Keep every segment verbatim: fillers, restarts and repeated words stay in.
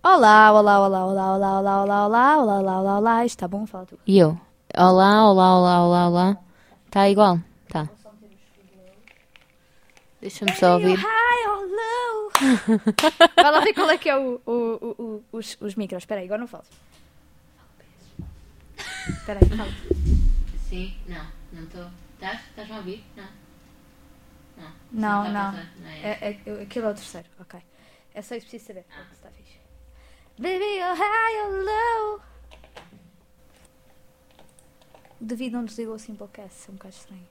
Olá, olá, olá, olá, olá, olá, olá, olá, olá, olá, olá, olá, está bom? Fala tu. E eu? Olá, olá, olá, olá, olá. Está igual? Tá. Deixa-me só ouvir. High or low? Vai lá ver qual é que é o, o, o, o, os, os micros. Espera aí, agora não falo. Espera aí, fala. Sim, não, não estou. Estás? Estás-me a ouvir? Não. Não, Não, não. não é É, é, aquilo é o terceiro, ok. É só isso que preciso saber. Ah. Está fixe. Baby, you're high or low? O David não desligou o Simplecast, é um bocado estranho.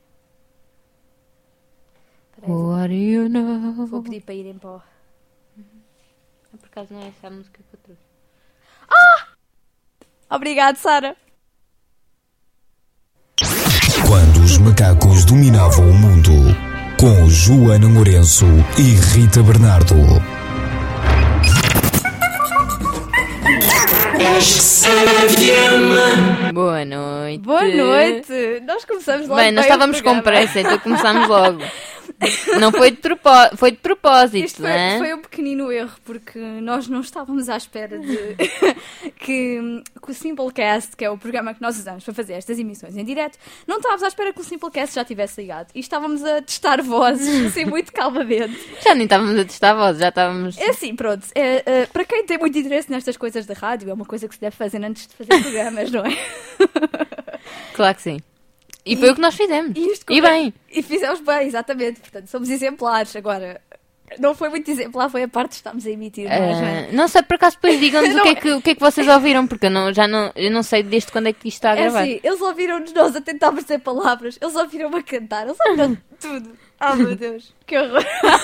Peraí, vou, What do you know? vou pedir para irem para o... Por acaso não é essa a música que eu trouxe. Obrigado, Sara. Quando os macacos dominavam o mundo, com Joana Lourenço e Rita Bernardo. Boa noite. Boa noite. Nós começamos logo Bem, nós bem o estávamos com programa. pressa, então começámos logo. Não foi de, propó- foi de propósito, Isto não foi, é? foi um pequenino erro, porque nós não estávamos à espera de que, que o Simplecast, que é o programa que nós usamos para fazer estas emissões em direto, não estávamos à espera que o Simplecast já tivesse ligado. E estávamos a testar vozes, assim, muito calmamente. Já nem estávamos a testar a voz, já estávamos... É assim, pronto. É, é, para quem tem muito interesse nestas coisas da rádio, é uma coisa que se deve fazer antes de fazer programas, não é? Claro que sim. E, foi o que nós fizemos. E, isto E bem. E fizemos bem, exatamente. Portanto, somos exemplares. Agora, não foi muito exemplar, foi a parte que estamos a emitir. Não, é, Joana? Ah, não sei, por acaso depois digam-nos o, Não, que é que, o que é que vocês ouviram, porque eu não, já não, eu não sei desde quando é que isto está a É gravar. assim, eles ouviram-nos nós a tentar dizer palavras, eles ouviram-me a cantar, eles ouviram tudo. Ah, meu Deus, que horror.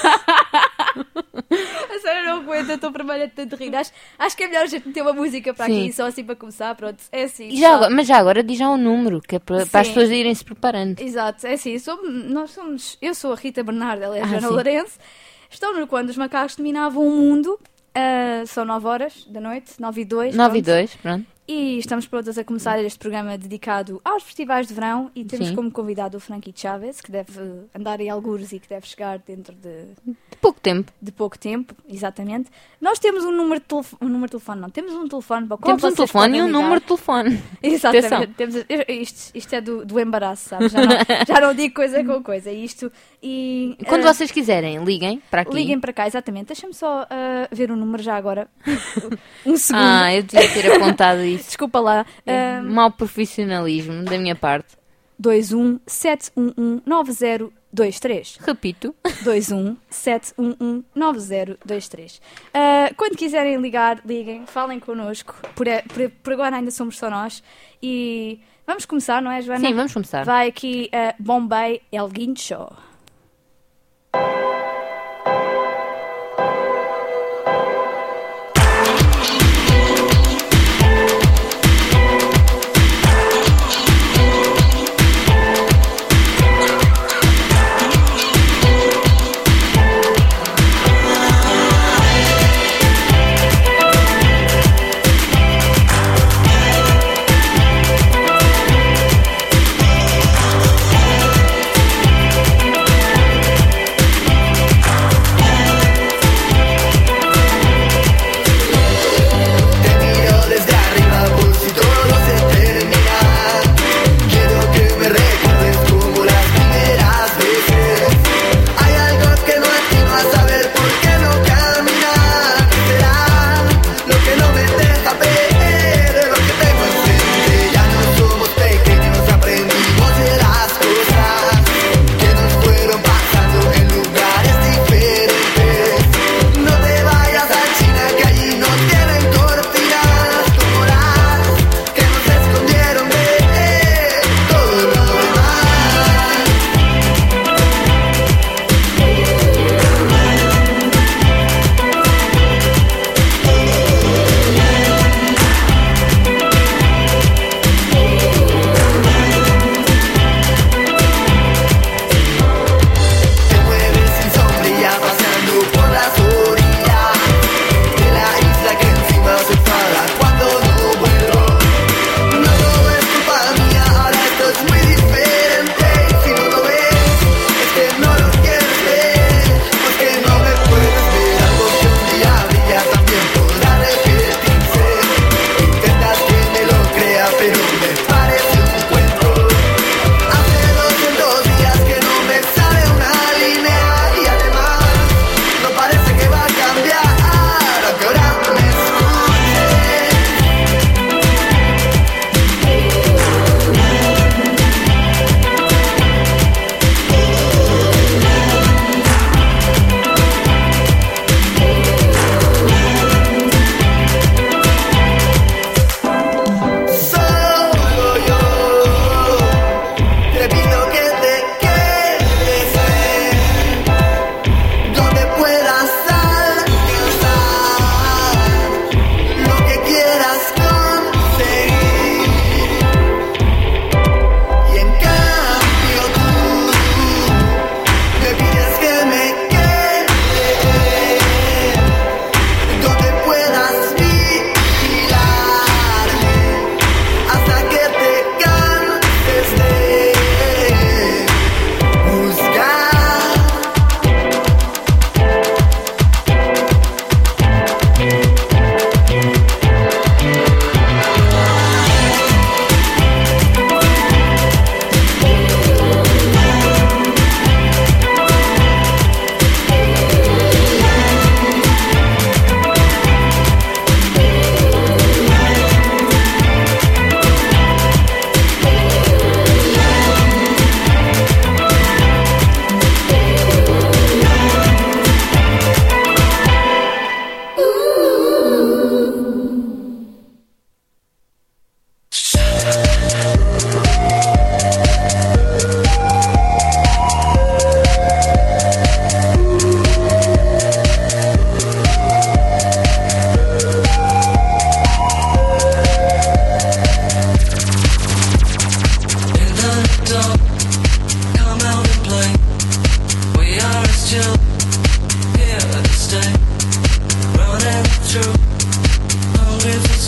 A sério, não aguento, eu estou vermelha de tanto rir. Acho, acho que é melhor a gente meter uma música para Sim. aqui, só assim para começar, pronto. É assim. E já só- agora- mas já agora diz já um número, que é para, para as Sim. pessoas irem se preparando. Exato, é assim, somos, nós somos, eu sou a Rita Bernardo, ela é a Ah, Joana sim. Lourenço. Estão no Quando os Macacos Dominavam o Mundo, ah, são nove horas da noite, nove e dois. nove e pronto. dois, pronto. E estamos prontas a começar este programa dedicado aos festivais de verão e temos Sim. como convidado o Frankie Chaves, que deve andar em algures e que deve chegar dentro de, De pouco tempo. de pouco tempo, exatamente. Nós temos um número de telefone, um número de telefone não, temos um telefone para o qual Temos um vocês telefone podem e um ligar. número de telefone. Exatamente. Atenção. Temos, isto, isto é do, do embaraço, sabes? Já não, já não digo coisa com coisa. Isto e Quando ah, vocês quiserem, liguem para aqui. liguem para cá, exatamente. Deixa-me só ah, ver o número já agora. Um segundo. Ah, eu devia ter apontado isso. Desculpa lá. Ah, Mau profissionalismo da minha parte. dois um sete um um nove zero dois três. Repito. dois um sete um um nove zero dois três. Ah, quando quiserem ligar, liguem, falem connosco. Por, por, por agora ainda somos só nós. E vamos começar, não é, Joana? Sim, vamos começar. Vai aqui a Bombay El Guincho.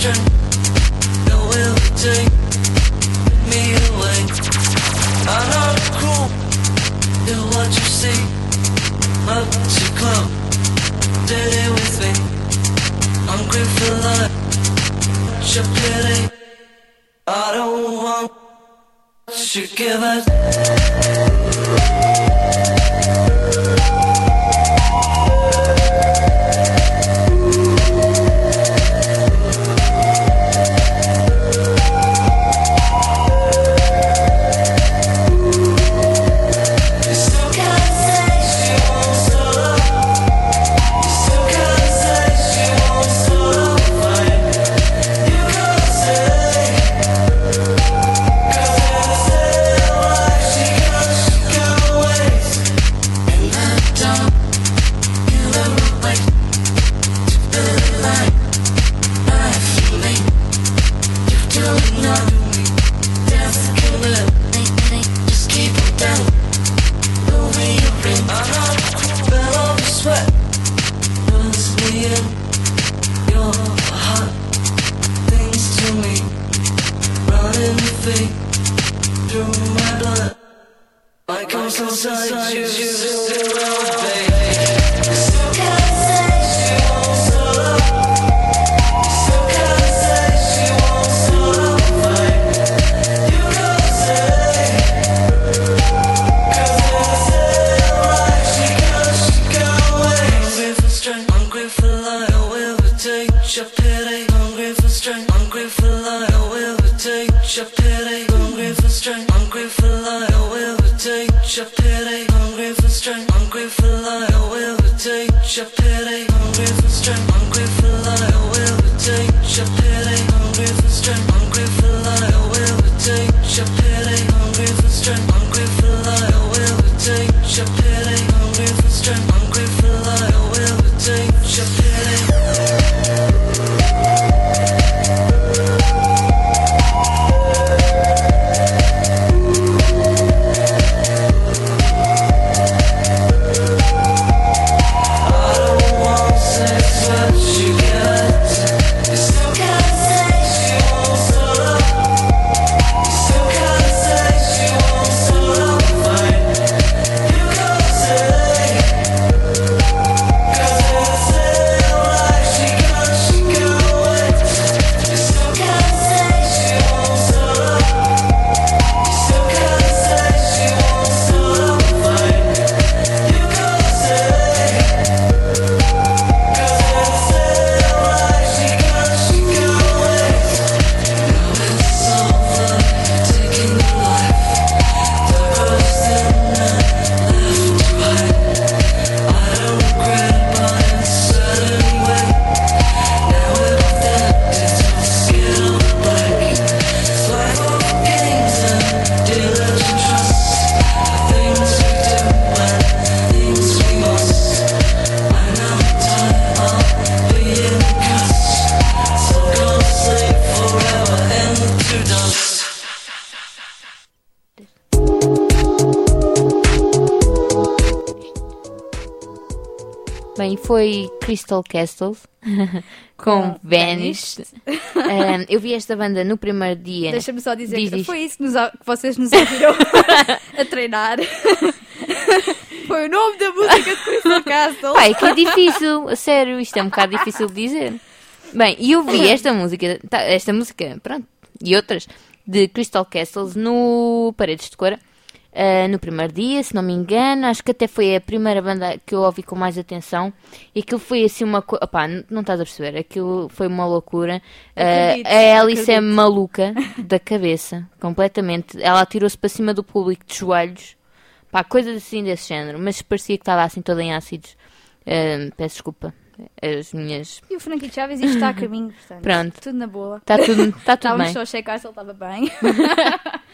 strength, your will to take me away. I'm not cruel, do what you see, up to club, did it with me. I'm great for life, your pity, I don't want to give it. Bem, foi Crystal Castles com Vanished. um, eu vi esta banda no primeiro dia. Deixa-me só dizer Diz que isto. foi isso que, nos, que vocês nos ouviram a treinar. Foi o nome da música de Crystal Castles. Pai, que é difícil, a sério, isto é um bocado difícil de dizer. Bem, e eu vi esta música, tá, esta música, pronto, e outras, de Crystal Castles no Paredes de Cora. Uh, no primeiro dia, se não me engano, acho que até foi a primeira banda que eu ouvi com mais atenção, e aquilo foi assim uma coisa, opá, não, não estás a perceber, aquilo foi uma loucura. Uh, a Alice acredito. É maluca da cabeça, completamente, ela atirou-se para cima do público de joelhos, pá, coisas assim desse género, mas parecia que estava assim toda em ácidos. Uh, peço desculpa, as minhas... E o Frankie Chaves isto está a caminho, portanto, pronto. Tudo na boa. Está tudo, está tudo bem. Estávamos só a checar se ele estava bem.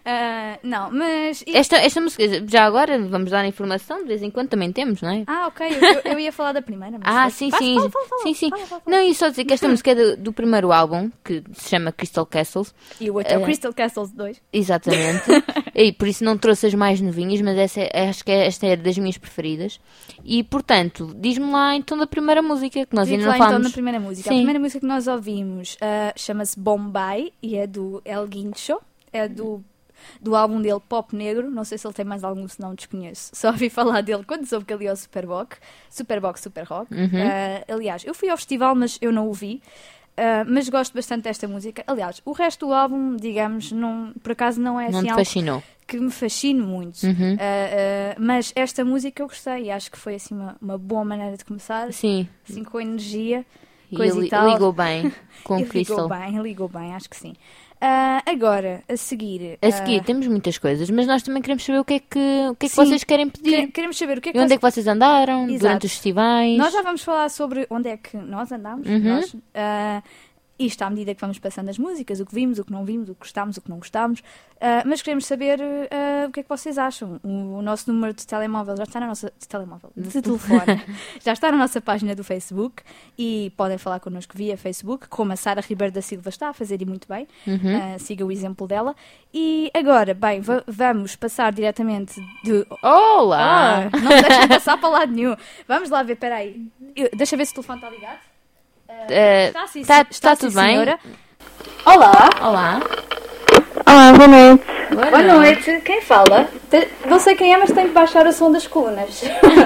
Ah, não, mas... e- Esta, esta música, já agora, vamos dar informação, de vez em quando também temos, não é? Ah, ok, eu, eu ia falar da primeira. Mas Ah, vai- sim, vai- sim. fala, fala, fala. sim, sim. Fala, fala, fala. Não, e só dizer que esta música é do, do primeiro álbum, que se chama Crystal Castles. E o outro é o Ah, Crystal Castles dois. Exatamente. E por isso não trouxe as mais novinhas, mas essa, é- acho que esta é das minhas preferidas. E, portanto, diz-me lá então da primeira música, que nós Digo ainda lá não então falamos. na primeira música. Sim. A primeira música que nós ouvimos ah, chama-se Bombay e é do El Guincho. É do, do álbum dele Pop Negro. Não sei se ele tem mais algum, se não desconheço. Só ouvi falar dele quando soube que ele ia ao Superbox. Superbox Super Rock. Uhum. Ah, aliás, eu fui ao festival, mas eu não o vi. Ah, mas gosto bastante desta música. Aliás, o resto do álbum, digamos, não, por acaso não é Não assim te algo fascinou? que me fascine muito. Uhum. Ah, ah, mas esta música eu gostei e acho que foi assim uma, uma boa maneira de começar. Sim. Assim com energia. E Coisa e li- tal. ligou bem com E o Crystal. ligou bem, ligou bem, acho que sim. Ah, agora, a seguir. A seguir, ah, temos muitas coisas, mas nós também queremos saber o que é que, o que, é que Sim. vocês querem pedir. quere- queremos saber o que é E que onde é vocês- que vocês andaram Exato. durante os festivais? Nós já vamos falar sobre onde é que nós andamos. Uhum. Nós, ah, isto à medida que vamos passando as músicas, o que vimos, o que não vimos, o que gostámos, o que não gostámos. Ah, mas queremos saber ah, o que é que vocês acham. O, o nosso número de telemóvel já está na nossa. De telemóvel? De telefone. Já está na nossa página do Facebook e podem falar connosco via Facebook, como a Sara Ribeiro da Silva está a fazer e muito bem. Uhum. Ah, siga o exemplo dela. E agora, bem, va- vamos passar diretamente de. Olá! Ah, não me deixem passar para lado nenhum. Vamos lá ver, peraí. Eu- Deixa ver se o telefone está ligado. Ah, Eh, está sim, tá- sim- está tá sim, tudo bem? senhora. Olá, Olá! Olá, boa noite. boa noite. Quem fala? Te- Não sei quem é, mas tenho que baixar o som das colunas.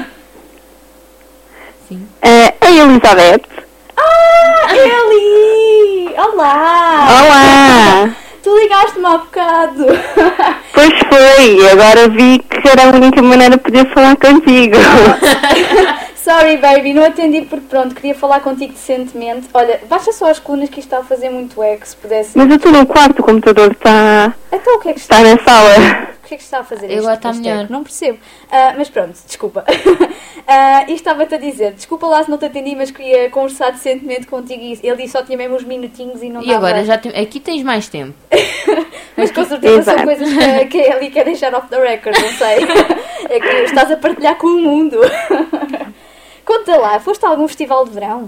Sim. É a Elizabeth. Ah, Eli! Olá! Olá! Tu ligaste-me há bocado. Pois foi, e agora vi que era a única maneira de poder falar contigo. Sorry, baby, não atendi porque, pronto, queria falar contigo decentemente. Olha, baixa só as colunas que isto está a fazer muito eco, se pudesse. Mas eu estou no quarto, o computador está, Então o que é que está, está na sala. o que é que está a fazer Agora este, está este melhor. eco? Não percebo. Ah, mas pronto, desculpa. Ah, e estava-te a dizer, desculpa lá se não te atendi, mas queria conversar decentemente contigo e ele disse só tinha mesmo uns minutinhos e não E dava. agora, já tem- aqui tens mais tempo. Mas com certeza são Exato. coisas que, que a Eli quer deixar off the record, não sei. É que estás a partilhar com o mundo. Conta lá, foste a algum festival de verão?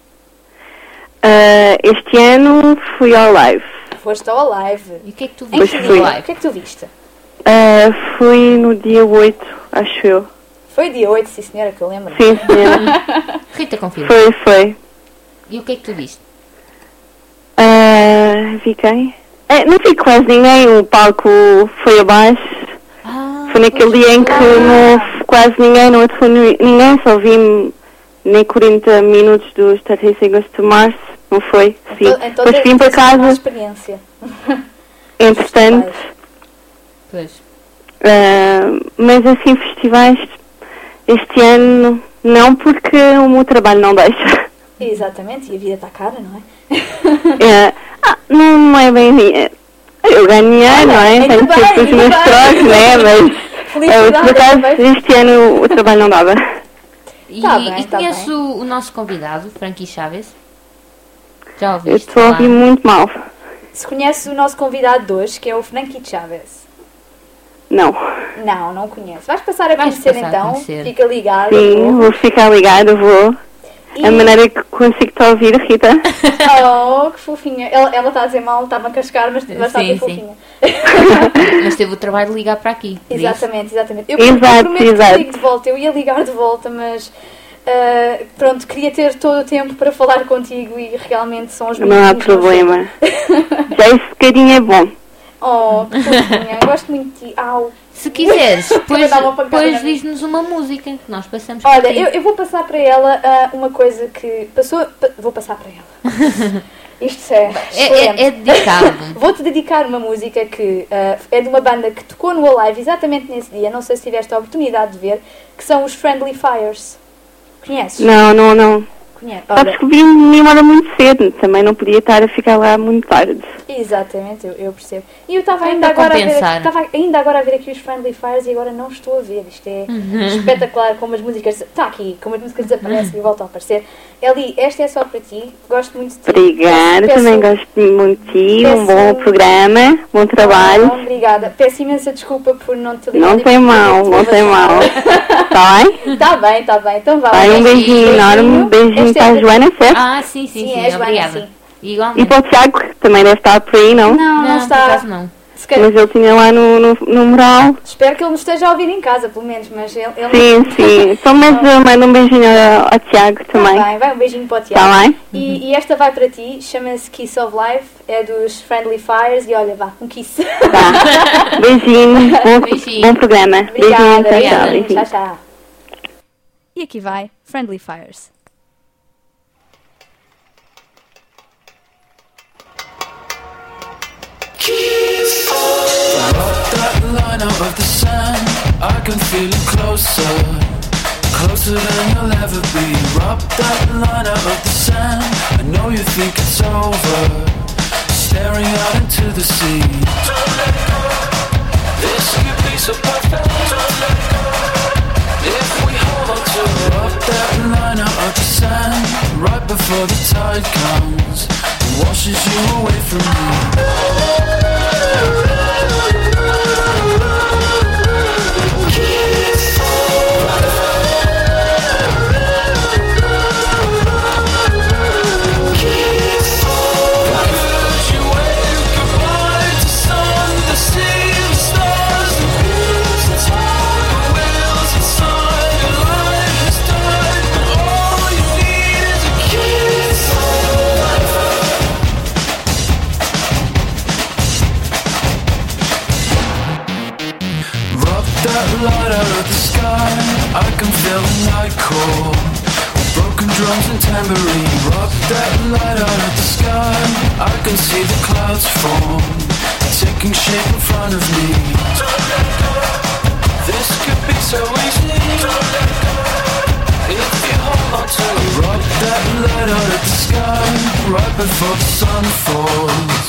Ah, este ano fui ao live. Foste ao live. E o que é que tu Em viste que no fui. dia? O live? que é que tu viste? Ah, fui no dia oito, acho eu. Foi dia oito, sim senhora, que eu lembro. Sim, senhora. Rita, confirma. Foi, foi. E o que é que tu viste? Ah, vi quem? Ah, não vi quase ninguém, o palco foi abaixo. Ah, Foi naquele dia em que não houve quase ninguém, não houve ni- ninguém, só vi nem quarenta minutos dos thirty Seconds to Mars, não foi? Sim. Então, então Depois vim para tens uma casa, experiência. entretanto, Pois. ah, mas assim, festivais, este ano não, porque o meu trabalho não deixa. Exatamente, e a vida está cara, não é? É, ah, não, não é bem assim. Eu ganho dinheiro, não é? Ainda Tenho bem, sempre os ainda meus bem. trocos, não é? Mas, ah, Felicidade, por acaso, ainda bem. este ano o trabalho não dava. E, Tá bem, e tá conheço bem. o, o nosso convidado, Frankie Chaves? Já Eu ouviste? estou a ouvir falar? muito mal. Se conheces o nosso convidado de hoje, que é o Frankie Chaves. Não. Não, não conheço. Vais passar a Vais conhecer passar a então. conhecer. Fica ligado. Sim, vou ficar ligada, vou. E- A maneira que consigo te ouvir, Rita. Oh, que fofinha. Ela, ela está a dizer mal, está-me a cascar, mas, mas está a Sim, dizer sim. fofinha. Mas teve o trabalho de ligar para aqui. por isso. Exatamente, exatamente. Eu, Exato, eu prometo exato. que ligo de volta. Eu ia ligar de volta, mas ah, pronto, queria ter todo o tempo para falar contigo e realmente são os Não há minutinhos, problema. Já esse bocadinho é bom. Oh, que fofinha. Gosto muito de ti. Au. Se quiseres, depois, dar uma pancada depois na minha. diz-nos uma música que nós passamos por Olha, ti. eu, eu vou passar para ela ah, uma coisa que passou. pa- vou passar para ela. Isto é. É, excelente. é, é dedicado. Vou-te dedicar uma música que ah, é de uma banda que tocou no Alive exatamente nesse dia. Não sei se tiveste a oportunidade de ver. Que são os Friendly Fires. Conheces? Não, não, não. Conheces? Sabes Olha, que vim-me embora muito cedo. Também não podia estar a ficar lá muito tarde. Exatamente, eu, eu percebo. E eu estava É ainda, para agora a ver, compensar. estava ainda agora a ver aqui os Friendly Fires e agora não estou a ver. Isto é Uhum. espetacular, como as músicas... Está aqui, como as músicas desaparecem e voltam a aparecer. Eli, esta é só para ti. Gosto muito de ti. Obrigada, Peço- também gosto muito de ti. Um peço- bom programa, bom trabalho. Ah, obrigada. Peço imensa desculpa por não te ligar. Não tem mal, não tem mal. Tá bem? Está bem, está bem. Então vá. Vai, um beijinho enorme, beijinho Esta é para a para- Joana, certo? Ah, sim, sim, Sim, sim, é a Joana, obrigada. sim. Igualmente. E para o Tiago, que também deve estar por aí, não? Não, não, Não, por está. acaso não. Se calhar- Mas ele tinha lá no, no, no mural. Espero que ele nos esteja a ouvir em casa, pelo menos. Mas ele, ele Sim, sim. Então, mas uh, manda um beijinho ao, ao Tiago Tá também. bem, vai um beijinho para o Tiago. Tá bem? E, e esta vai para ti, chama-se Kiss of Life, é dos Friendly Fires e olha, vá, um kiss. Tá. Beijinho, bom, Beijinho. bom programa. Beijinho, Obrigada, tchau, tchau. beijinho, Beijinho. tchau, tchau. E aqui vai, Friendly Fires. That line out of the sand, I can feel it closer, closer than you'll ever be. Rub that line out of the sand, I know you think it's over, staring out into the sea. Don't let go, this could be so perfect. Don't let go, if we hold on to it. Rub that line out of the sand, right before the tide comes and washes you away from me. That light out of the sky, I can feel the night call. Broken drums and tambourine. Rock that light out of the sky, I can see the clouds form, taking shape in front of me. Don't let go, this could be so easy. Don't let go, if you hold on to it. Rock that light out of the sky, right before the sun falls.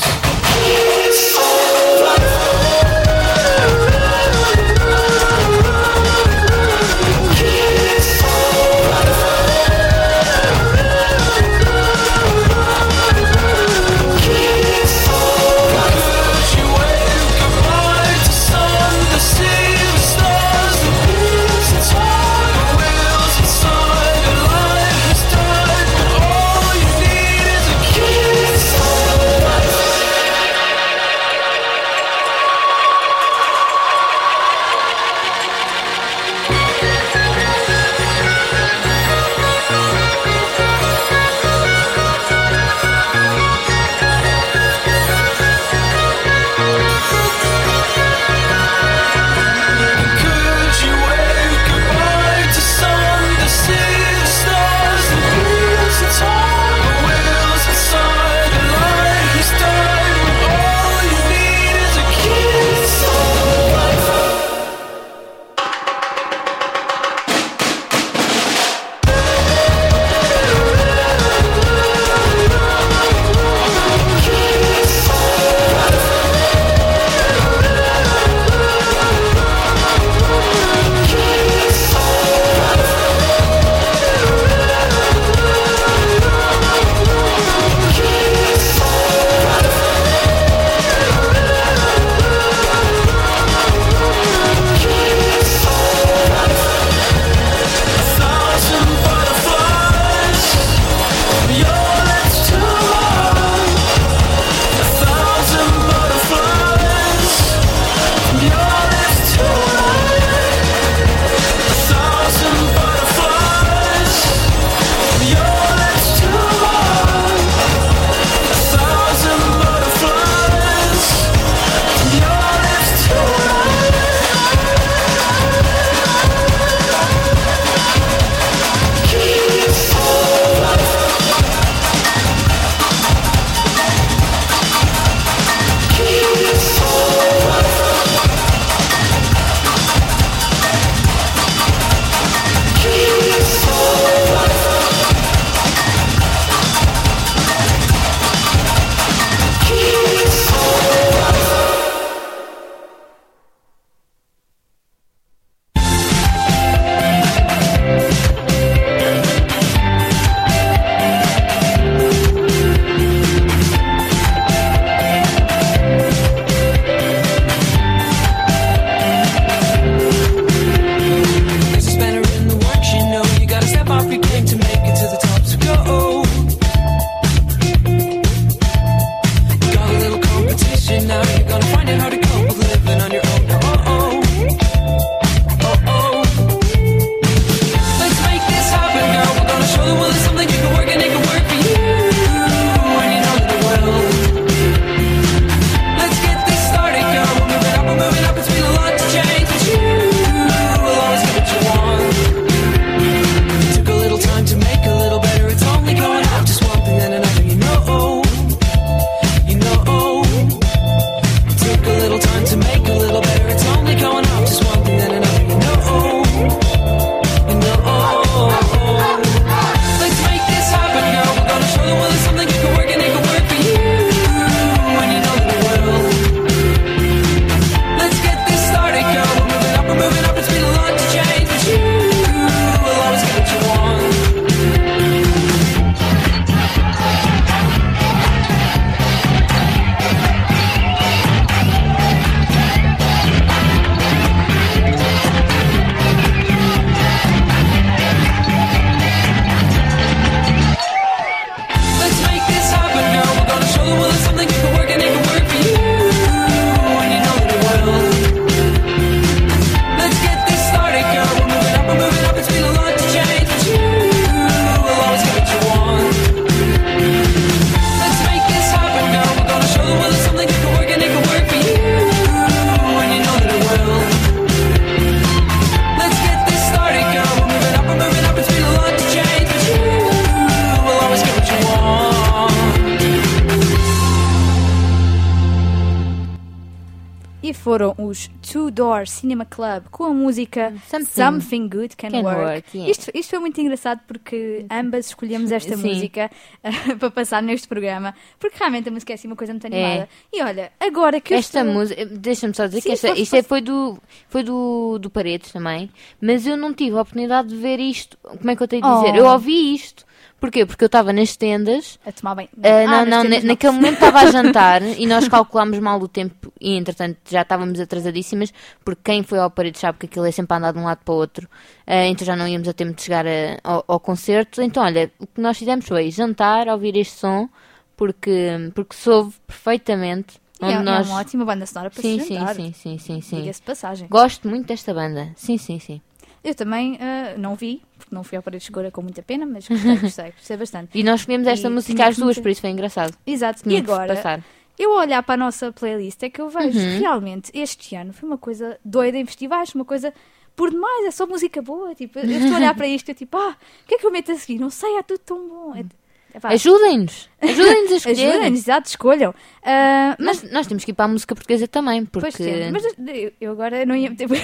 e foram os Two Door Cinema Club com a música Something, Something Good Can, can Work. work yeah. isto, isto foi muito engraçado porque ambas escolhemos esta Sim. música uh, para passar neste programa, porque realmente a música é assim uma coisa muito animada. É. E olha, agora que eu Esta estou... música, deixa-me só dizer Sim, que esta, força, isto é, foi, do, foi do, do Paredes também, mas eu não tive a oportunidade de ver isto. Como é que eu tenho a dizer? Oh. Eu ouvi isto. Porquê? Porque eu estava nas tendas. A tomar bem. Ah, Ah, não, nas não, tendas na- naquele momento estava a jantar e nós calculámos mal o tempo e entretanto já estávamos atrasadíssimas porque quem foi ao Paredes sabe que aquilo é sempre a andar de um lado para o outro, ah, então já não íamos a tempo de chegar a- ao, ao concerto. Então olha, o que nós fizemos foi jantar, ouvir este som porque, porque soube perfeitamente E onde é, nós... é uma ótima banda sonora para sim, se sim, jantar. sim, sim, sim, sim. Diga-se de passagem. Gosto muito desta banda, sim, sim, sim. Eu também ah, não vi, porque não fui ao Paredes de Cora com muita pena, mas gostei, gostei, gostei bastante. E nós escolhemos esta E música tinha às que duas, meter- por isso foi engraçado. Exato. Tinha E que vos agora, passar. eu a olhar para a nossa playlist é que eu vejo Uhum. realmente este ano foi uma coisa doida em festivais, uma coisa por demais, é só música boa. Tipo, eu estou a olhar para isto e eu tipo, ah, o que é que eu meto a seguir? Não sei, é tudo tão bom. É, é, pá, Ajudem-nos, ajudem-nos a escolher. ajudem-nos, exato, escolham. Ah, mas, Nós, nós temos que ir para a música portuguesa também, porque pois temos, mas eu, eu agora não ia meter.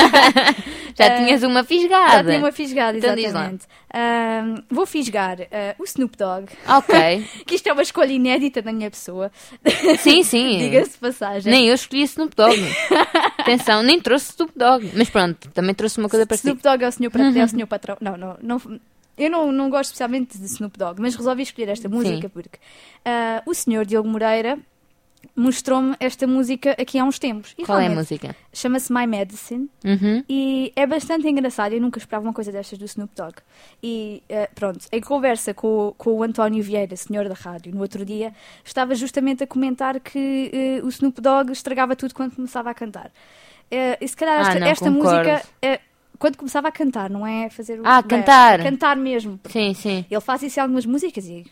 já ah, tinhas uma Já fisgada. tinha uma fisgada, Então diz lá. exatamente. Ah, vou fisgar ah, o Snoop Dogg, Ok, que isto é uma escolha inédita da minha pessoa. sim, sim. Diga-se de passagem. Nem eu escolhi Snoop Dogg. Atenção, nem trouxe Snoop Dogg. Mas pronto, também trouxe uma coisa para si. Snoop Dogg é o senhor, pra- é o senhor patrão. Não, não, não. Eu não, não gosto especialmente de Snoop Dogg, mas resolvi escolher esta música Sim. porque ah, o senhor Diogo Moreira mostrou-me esta música aqui há uns tempos. E Qual é a realmente música? chama-se My Medicine Uhum. e é bastante engraçado. Eu nunca esperava uma coisa destas do Snoop Dogg. E ah, pronto, em conversa com, o- com o António Vieira, senhor da rádio, no outro dia, estava justamente a comentar que eh, o Snoop Dogg estragava tudo quando começava a cantar. Eh, e se calhar Ah, esta, não, esta concordo. música, eh, quando começava a cantar, não é fazer o Ah, rap, cantar. cantar mesmo. Sim, sim. Ele faz isso em algumas músicas e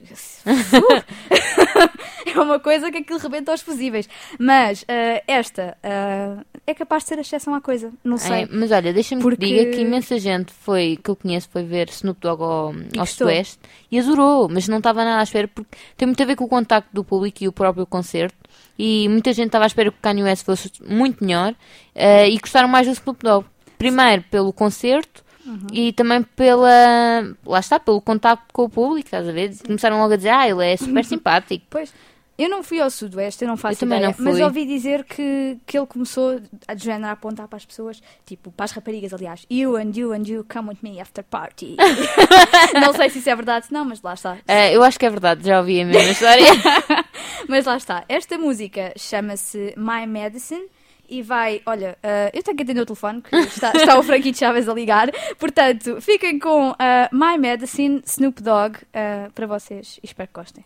é uma coisa que aquilo rebenta aos fusíveis. Mas ah, esta ah, é capaz de ser a exceção à coisa. Não sei. É, mas olha, deixa-me Porque- que diga que imensa gente foi, que eu conheço foi ver Snoop Dogg ao, ao gostou. Sudoeste e adorou, mas não estava nada à espera porque tem muito a ver com o contacto do público e o próprio concerto e muita gente estava à espera que o Kanye West fosse muito melhor eh, e gostaram mais do Snoop Dogg. Primeiro pelo concerto Uhum. e também pela, lá está, pelo contacto com o público, estás a ver? Começaram logo a dizer, ah, ele é super simpático. Pois, eu não fui ao Sudoeste, eu não faço Eu também ideia, não mas fui. ouvi dizer que, que ele começou a de género a apontar para as pessoas, tipo, para as raparigas, aliás, you and you and you come with me after party. Não sei se isso é verdade, não, mas lá está. Eh, eu acho que é verdade, já ouvi a mesma história. Mas lá está. Esta música chama-se My Medicine e vai, olha, ah, eu tenho que atender o telefone, que está, está o Franquito Chaves a ligar. Portanto, fiquem com ah, My Medicine, Snoop Dogg, ah, para vocês e espero que gostem.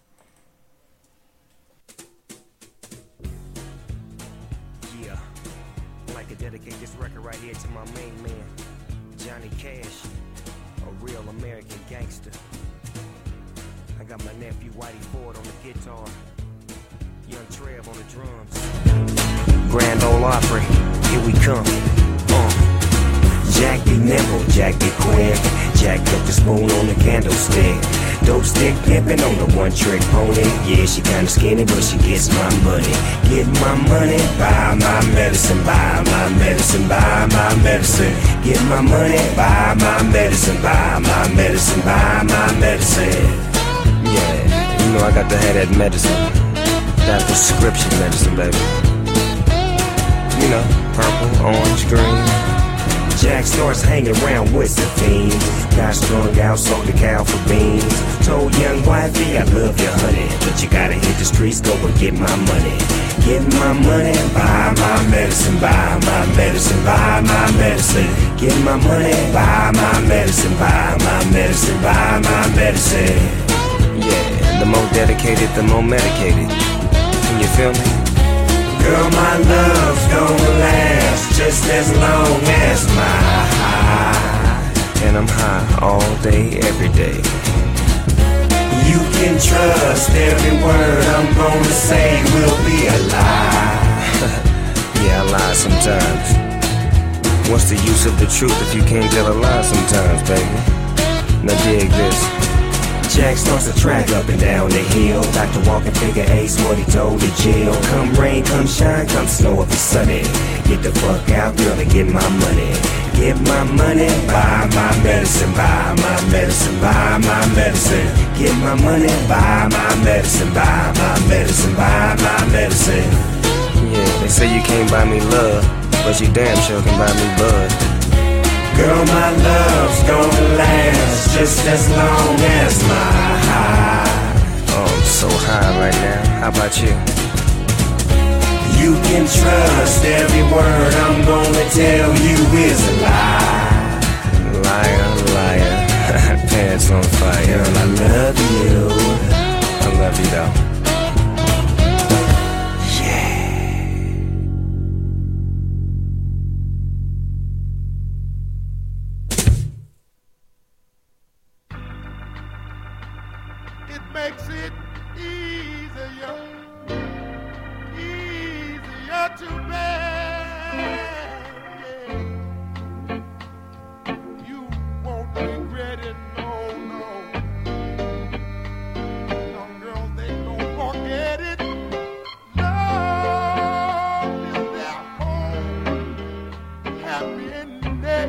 Yeah, I'd like to dedicate this record right here to my main man, Johnny Cash, a real American gangster. I got my nephew Whitey Ford on the guitar, Young Trev on the drums. Grand Ole Opry, here we come. Uh. Jack be nimble, Jack be quick. Jack took the spoon on the candlestick. Dope stick pimpin' on the one trick pony. Yeah, she kinda skinny, but she gets my money. Get my money, buy my medicine, buy my medicine, buy my medicine. Get my money, buy my medicine, buy my medicine, buy my medicine. Yeah, you know I got to have that medicine. That prescription medicine, baby. You know, purple, orange, green. Jack starts hanging around with the fiends. Got strung out, sold the cow for beans. Told young wifey, I love you, honey, but you gotta hit the streets, go and get my money. Get my money, buy my medicine, buy my medicine, buy my medicine. Get my money, buy my medicine, buy my medicine, buy my medicine. Yeah, the more dedicated, the more medicated. Can you feel me? Girl, my love's gonna last just as long as my high. And I'm high all day, every day. You can trust every word I'm gonna say will be a lie. Yeah, I lie sometimes. What's the use of the truth if you can't tell a lie sometimes, baby? Now dig this. Jack starts a track up and down the hill. Doctor walking figure eights, what he told the jail. Come rain, come shine, come snow if it's sunny. Get the fuck out, girl, and get my money. Get my money, buy my medicine, buy my medicine, buy my medicine. Get my money, buy my medicine, buy my medicine, buy my medicine. Yeah, they say you can't buy me love, but you damn sure can buy me bud. Girl, my love's gonna last just as long as my high. Oh, I'm so high right now. How about you? You can trust every word I'm gonna tell you is a lie. Liar, liar, pants on fire. Girl, I love you. I love you though. Makes it easier, easier to bear. Yeah. You won't regret it, no, no. Some girls, they don't forget it. Love is their home, happiness.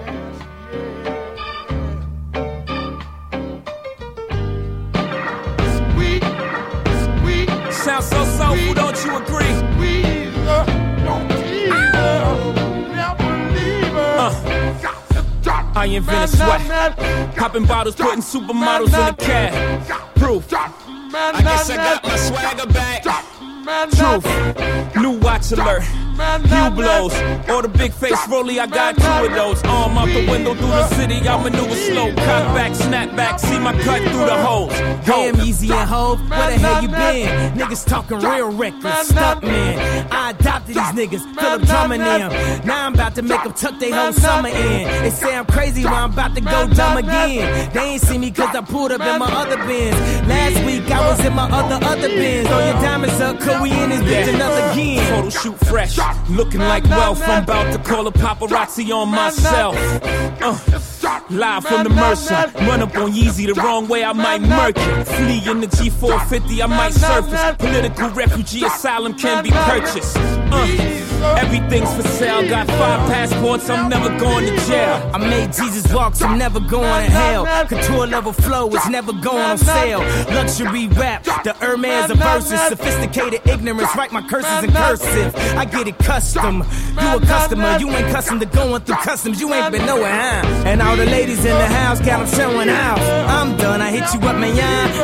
Sounds so soulful, don't you agree? Squeezer, don't tease her, never leave her. Uh, I invented sweat, popping bottles, putting supermodels in a cab. Proof, I guess I got my swagger back. Truth, new watch alert, Hublots, or the big face rollie, I got two of those. Arm out the window through the city, I maneuver slow. Cock back, snap back, see my cut through the holes. Damn, Easy and Hov, where the hell you been? Niggas talking real reckless, stuck man. I adopted these niggas, Philip Drummond them. Now I'm about to make them tuck their whole summer in. They say I'm crazy, but I'm about to go dumb again. They ain't see me cause I pulled up in my other bins. Last week I was in my other, other bins. Throw your diamonds up, cause we in this bitch another again. Photo shoot fresh, looking like wealth. I'm about to call a paparazzi on myself. Uh, live from the Mercer, run up on Yeezy the wrong way, I might murk it. Flee in the G four fifty, I might surface. Political refugee asylum can be purchased. Uh, everything's for sale, got five passports, I'm never going to jail. I made Jesus walk, so I'm never going to hell. Couture level flow is never going on sale. Luxury rap, the Hermes of verses. Sophisticated ignorance, write my curses in cursive. I get it custom, you a customer. You ain't custom to going through customs, you ain't been nowhere, huh? And all the ladies in the house got them showing out. I'm done, I hit you up, man,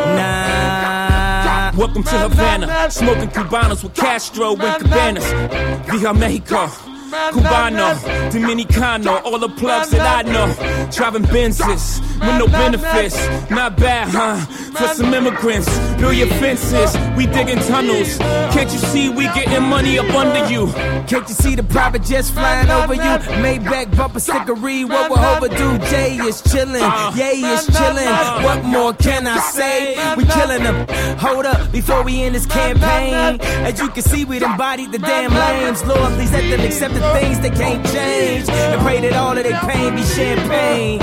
nah. Welcome to Havana, smoking Cubanos with Castro and Cabanas. Via Mexico, Cubano, Dominicano, all the plugs that I know. Driving Benzes with no benefits, not bad, huh? For some immigrants, build your fences, we digging tunnels. Can't you see we getting money up under you? Can't you see the private jets flying over you? Maybach bumper stickery, what we're overdue. Jay is chillin', Yay is chillin'. What more can I say? We killing them. Hold up, before we end this campaign. As you can see, we embodied the damn lames. Lord, please let them accept the things they can't change, and pray that all of their pain be champagne.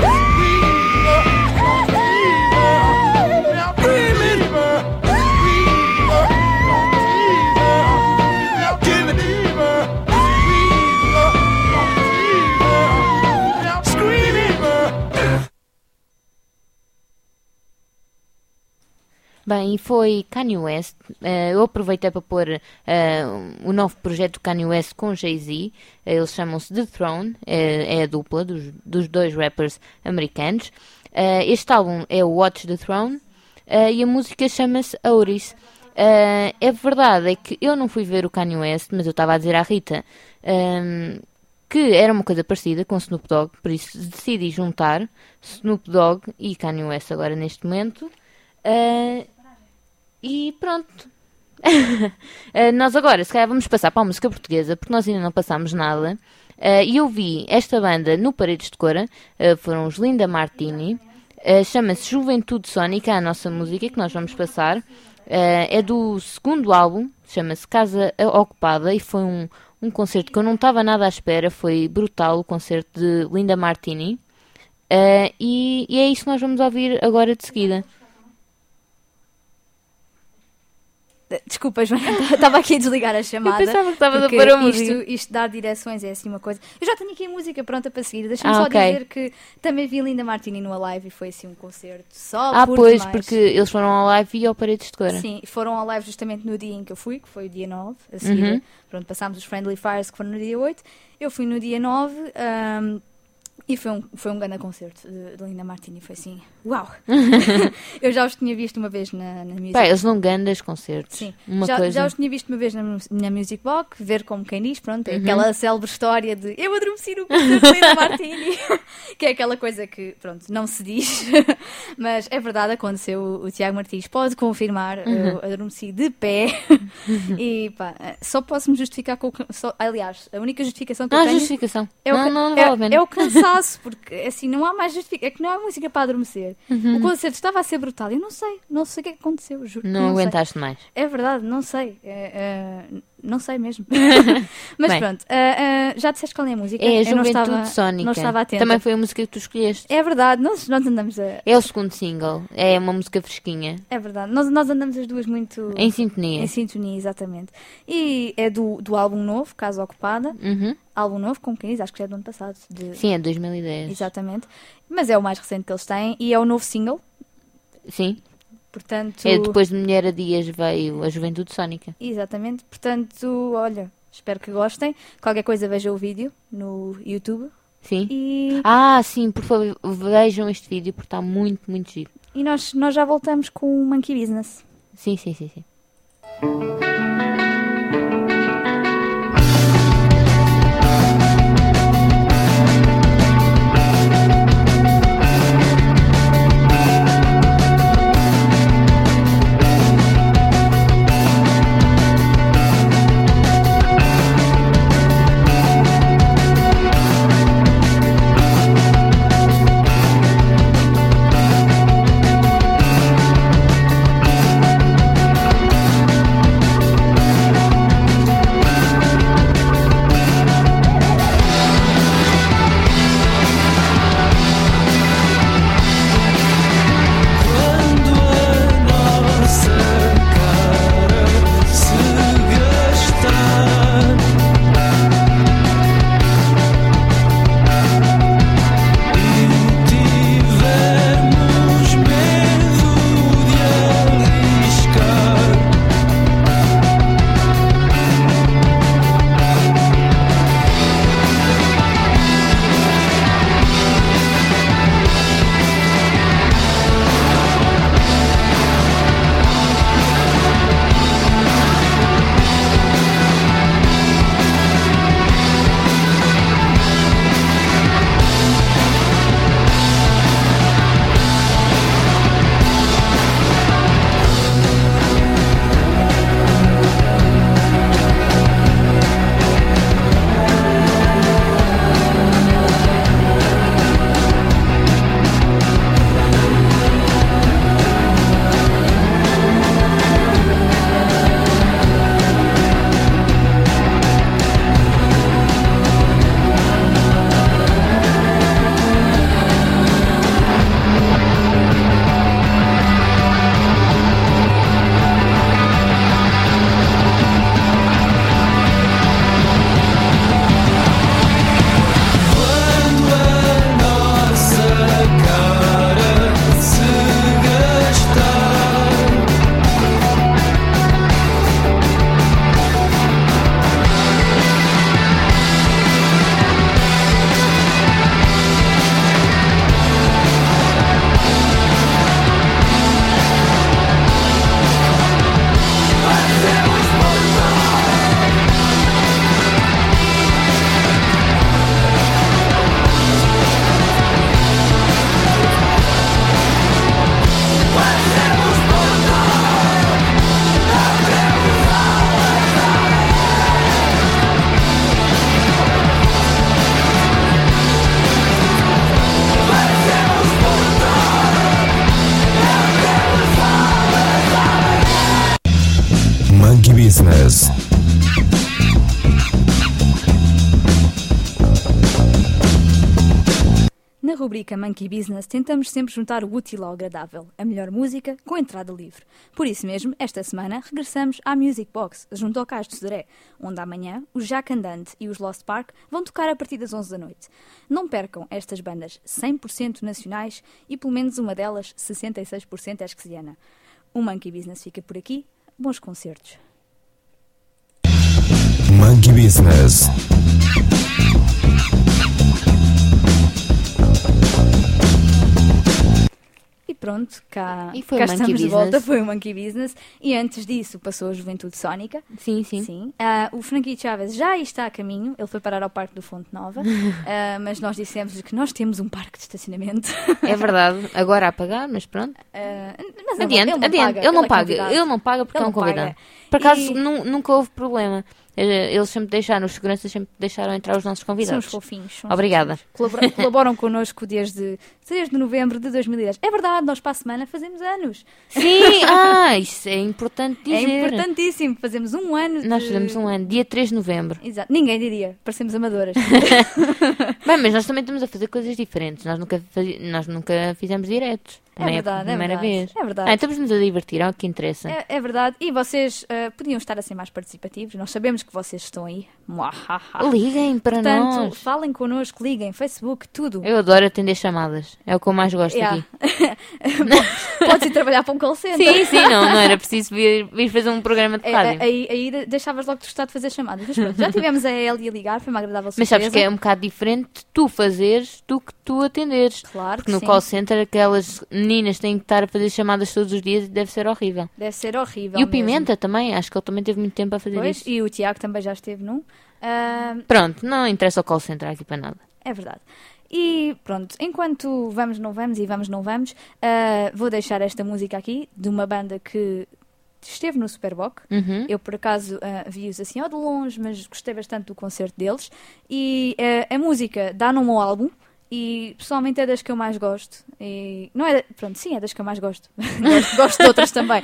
Bem, e foi Kanye West. Uh, eu aproveitei para pôr uh, o novo projeto do Kanye West com Jay-Z. Uh, eles chamam-se The Throne, uh, é a dupla dos, dos dois rappers americanos. Uh, este álbum é o Watch the Throne uh, e a música chama-se Otis. Uh, é verdade, é que eu não fui ver o Kanye West, mas eu estava a dizer à Rita um, que era uma coisa parecida com Snoop Dogg, por isso decidi juntar Snoop Dogg e Kanye West agora neste momento. Uh, E pronto. uh, nós agora, se calhar, vamos passar para a música portuguesa, porque nós ainda não passámos nada. Uh, e eu vi esta banda no Paredes de Cora, uh, foram os Linda Martini. Uh, chama-se Juventude Sónica, a nossa música que nós vamos passar. Uh, é do segundo álbum, chama-se Casa Ocupada, e foi um, um concerto que eu não estava nada à espera. Foi brutal o concerto de Linda Martini. Uh, e, e é isso que nós vamos ouvir agora de seguida. Desculpa, Joana, estava aqui a desligar a chamada. Eu pensava que estavas a porque pôr a isto, música. isto dar direções é assim uma coisa. Eu já tenho aqui a música pronta para seguir. Deixa-me Ah, só ok. dizer que também vi Linda Martini no Alive e foi assim um concerto só Ah, por pois, demais. porque eles foram ao live e ao Paredes de Cora. Sim, foram ao live justamente no dia em que eu fui, que foi o dia nove. A seguir, Uhum. pronto, passámos os Friendly Fires que foram no dia oito. Eu fui no dia nove. ahm, E foi um, foi um grande concerto de, de Linda Martini. Foi assim, uau! Eu já os tinha visto uma vez na, na Music Pá, eles não gandas concertos. Sim, Uma já, coisa... já os tinha visto uma vez na, na Music Box, ver como quem diz, pronto, é Uhum. aquela célebre história de eu adormeci no concerto de Linda Martini, que é aquela coisa que, pronto, não se diz, mas é verdade, aconteceu. O, o Tiago Martins pode confirmar, Uhum. eu adormeci de pé e pá, só posso me justificar com o, can- só, aliás, a única justificação que Não eu há tenho justificação. é o, não, ca- não, não é- vale a pena. é o cansaço, porque assim não há mais justificação, é que não há música para adormecer. Uhum. O concerto estava a ser brutal, eu não sei, não sei o que é que aconteceu, juro. que Não sei. aguentaste mais. É verdade, não sei. É, é, não sei mesmo. Mas Bem. pronto, ah, ah, já disseste qual é a música? É a Eu não Juventude estava, Sónica. não estava atenta. Também foi a música que tu escolheste. É verdade, nós, nós andamos a. É o segundo single. É uma música fresquinha. É verdade, nós, nós andamos as duas muito. Em sintonia. Em sintonia, exatamente. E é do, do álbum novo, Casa Ocupada. Uhum. Álbum novo, como quem diz, acho que já é do ano passado. De... Sim, é dois mil e dez. Exatamente. Mas é o mais recente que eles têm e é o novo single. Sim. Portanto. É depois de Mulher a Dias veio a Juventude Sónica. Exatamente. Portanto, olha, espero que gostem. Qualquer coisa, veja o vídeo no YouTube. Sim. E, Ah, sim, por favor, vejam este vídeo porque está muito, muito giro. e nós, nós já voltamos com o Monkey Business. Sim, sim, sim, sim. Monkey Business. Na rubrica Monkey Business tentamos sempre juntar o útil ao agradável, a melhor música com entrada livre. Por isso mesmo, esta semana regressamos à Music Box, junto ao Cais de Sodré, onde amanhã os Jack Andante e os Lost Park vão tocar a partir das onze da noite. Não percam estas bandas cem por cento nacionais e pelo menos uma delas sessenta e seis por cento esqueciana. O Monkey Business fica por aqui. Bons concertos. Monkey Business. E pronto, cá, E foi cá o Monkey estamos de Business. volta, foi o Monkey Business. E antes disso passou a Juventude Sónica. Sim, sim. Sim. Ah, o Frankie Chaves já está a caminho, ele foi parar ao Parque do Fonte Nova, ah, mas nós dissemos que nós temos um parque de estacionamento. É verdade. Agora a pagar, mas pronto. Ah, mas Adiante, ele não adiante. paga, Ele não é paga. convidado. Ele não paga porque Ele é um não paga. convidado. Por acaso E- nu- nunca houve problema. Eh, Eles sempre deixaram, os seguranças sempre deixaram entrar os nossos São convidados. os fofinhos. São Obrigada. Os fofinhos. Colabora- colaboram connosco desde, desde novembro de dois mil e dez. É verdade, nós para a semana fazemos anos. Sim, ah, isso é importante É dizer. importantíssimo, fazemos um ano de... Nós fazemos um ano, dia três de novembro. Exato, ninguém diria, parecemos amadoras. Bem, mas nós também estamos a fazer coisas diferentes. Nós nunca, fazi- nós nunca fizemos diretos. É Também verdade, a é primeira verdade. vez. É verdade. Ah, estamos-nos a divertir, é o que interessa. É, é verdade, e vocês ah, podiam estar a ser mais participativos, nós sabemos que vocês estão aí. Muahaha. Liguem para Portanto, nós. falem connosco, liguem, Facebook, tudo. Eu adoro atender chamadas. É o que eu mais gosto Yeah. aqui. Podes ir trabalhar para um call center. Sim, sim, não, não era preciso vir, vir fazer um programa de É, rádio. Aí, aí deixavas logo de gostar de fazer chamadas. Mas pronto, já tivemos a Ellie a ligar, foi uma agradável Mas surpresa. sabes que é um bocado diferente tu fazeres do que tu atenderes. Claro Porque que no sim. call center aquelas meninas têm que estar a fazer chamadas todos os dias e deve ser horrível. Deve ser horrível E o mesmo. Pimenta também, acho que ele também teve muito tempo a fazer Pois, isso. e o Tiago também já esteve num. Ah, Pronto, não interessa o call center aqui para nada. É verdade. E pronto, enquanto vamos, não vamos e vamos, não vamos, ah, vou deixar esta música aqui de uma banda que esteve no Superboc. Uhum. Eu, por acaso, ah, vi-os assim ao de longe, mas gostei bastante do concerto deles. E ah, a música dá nome ao álbum e pessoalmente é das que eu mais gosto. E, não é, pronto, sim, é das que eu mais gosto. gosto, gosto de outras também.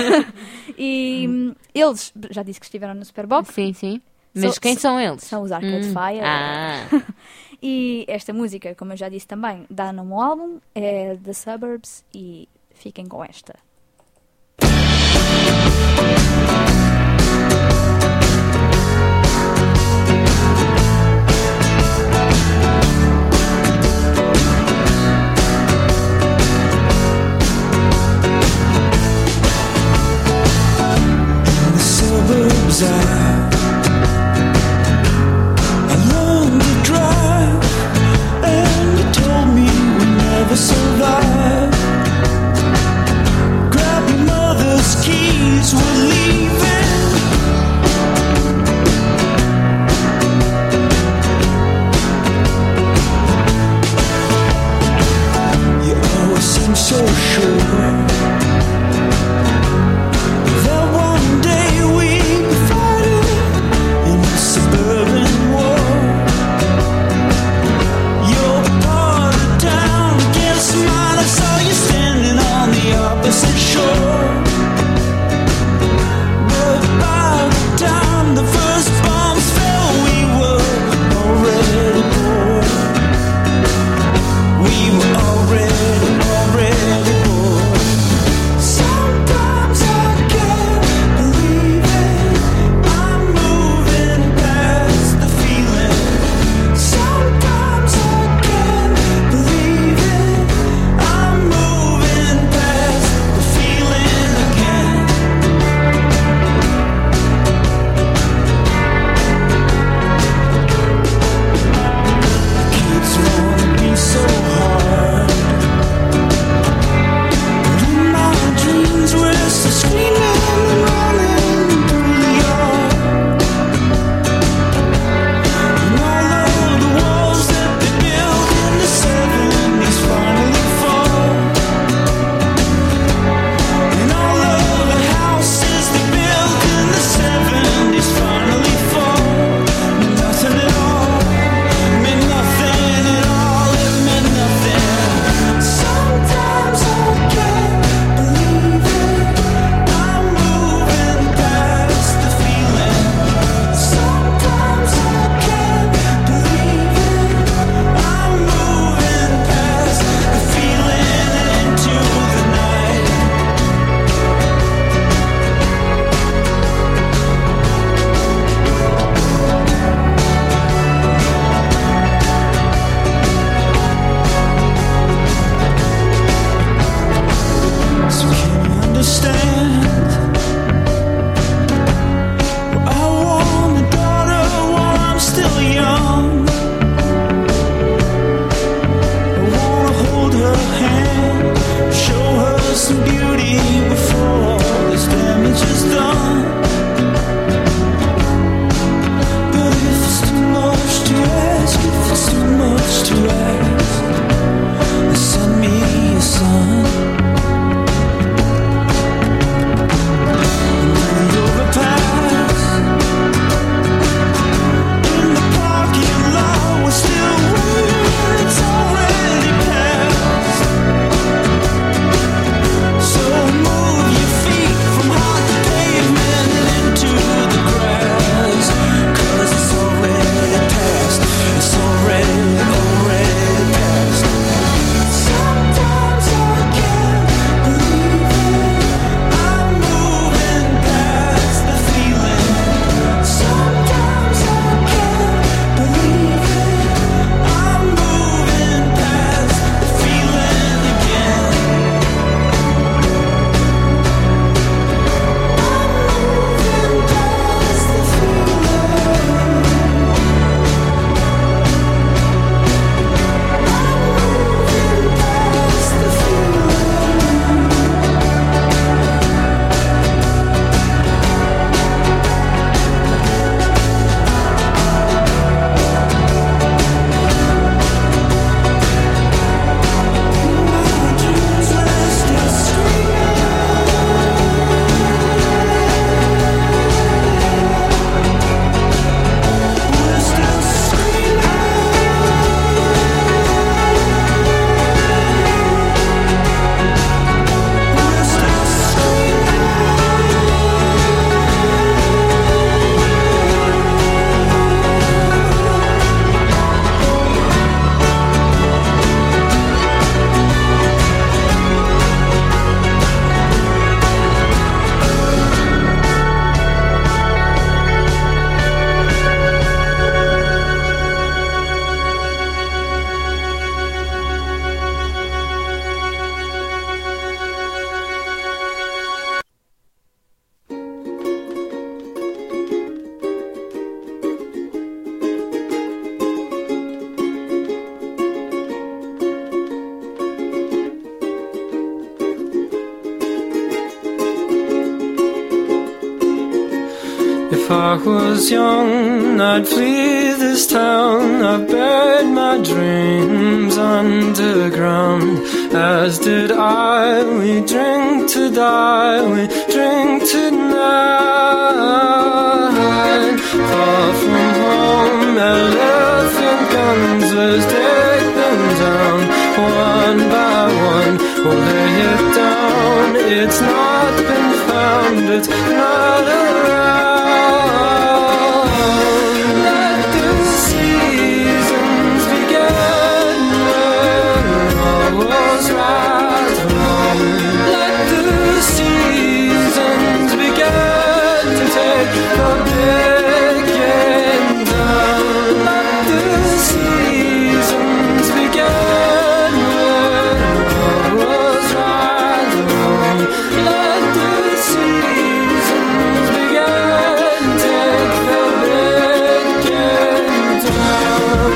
E hum, eles, já disse que estiveram no Superboc. Sim, sim. Mas So- quem são eles? São os Arcade Hum. Fire. Ah. E esta música, como eu já disse também, dá nome ao álbum, é The Suburbs e fiquem com esta. The suburbs are a lonely drive, and you told me we'll never survive. Grab your mother's keys, we're leaving. You always seem so sure that one day we'd be fighting in If I was young, I'd flee this town. I've buried my dreams underground. As did I, we drink to die, we drink tonight. Far from home, elephant guns, let's take them down. One by one, we'll lay it down. It's not been found, it's not around. Let the seasons begin when all was right and wrong. Let the seasons begin to take the picking down. Let the seasons begin when all was right and wrong. Let the seasons begin to take the picking down.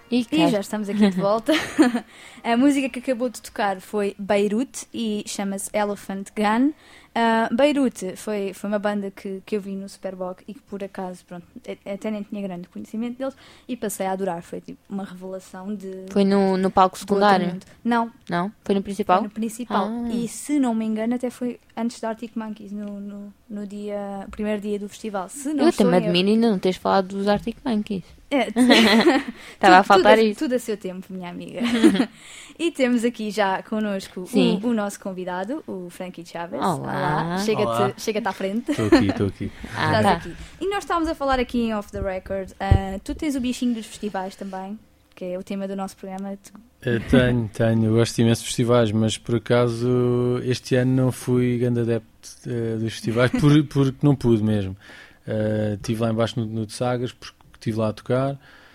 E, E já estamos aqui de volta. A música que acabou de tocar foi Beirut e chama-se Elephant Gun. Uh, Beirut foi, foi uma banda que, que eu vi no Superboc e que por acaso, pronto, até nem tinha grande conhecimento deles e passei a adorar. Foi tipo uma revelação de... Foi no, no palco do outro secundário? mundo. Não. Não? Foi no principal? Foi no principal. Ah. E se não me engano, até foi antes da Arctic Monkeys, no, no, no dia, primeiro dia do festival. Se não Eu até me estou em admiro ainda não teres falado dos Arctic Monkeys. É, Estava a tudo- faltar tudo, isso. Tudo a seu tempo, minha amiga. E temos aqui já connosco Sim. o, o nosso convidado, o Frankie Chaves. Olá. Chega-te, Olá. chega-te à frente. Estou aqui, estou aqui. Ah, Estás tá. aqui. E nós estávamos a falar aqui em Off the Record. ah, tu tens o bichinho dos festivais também, que é o tema do nosso programa. Tu- Eh, tenho, tenho. Eu gosto imenso de festivais, mas por acaso este ano não fui grande adepto eh, dos festivais por, porque não pude mesmo. Eh, Estive lá embaixo no, no de Sagres, porque estive lá a tocar.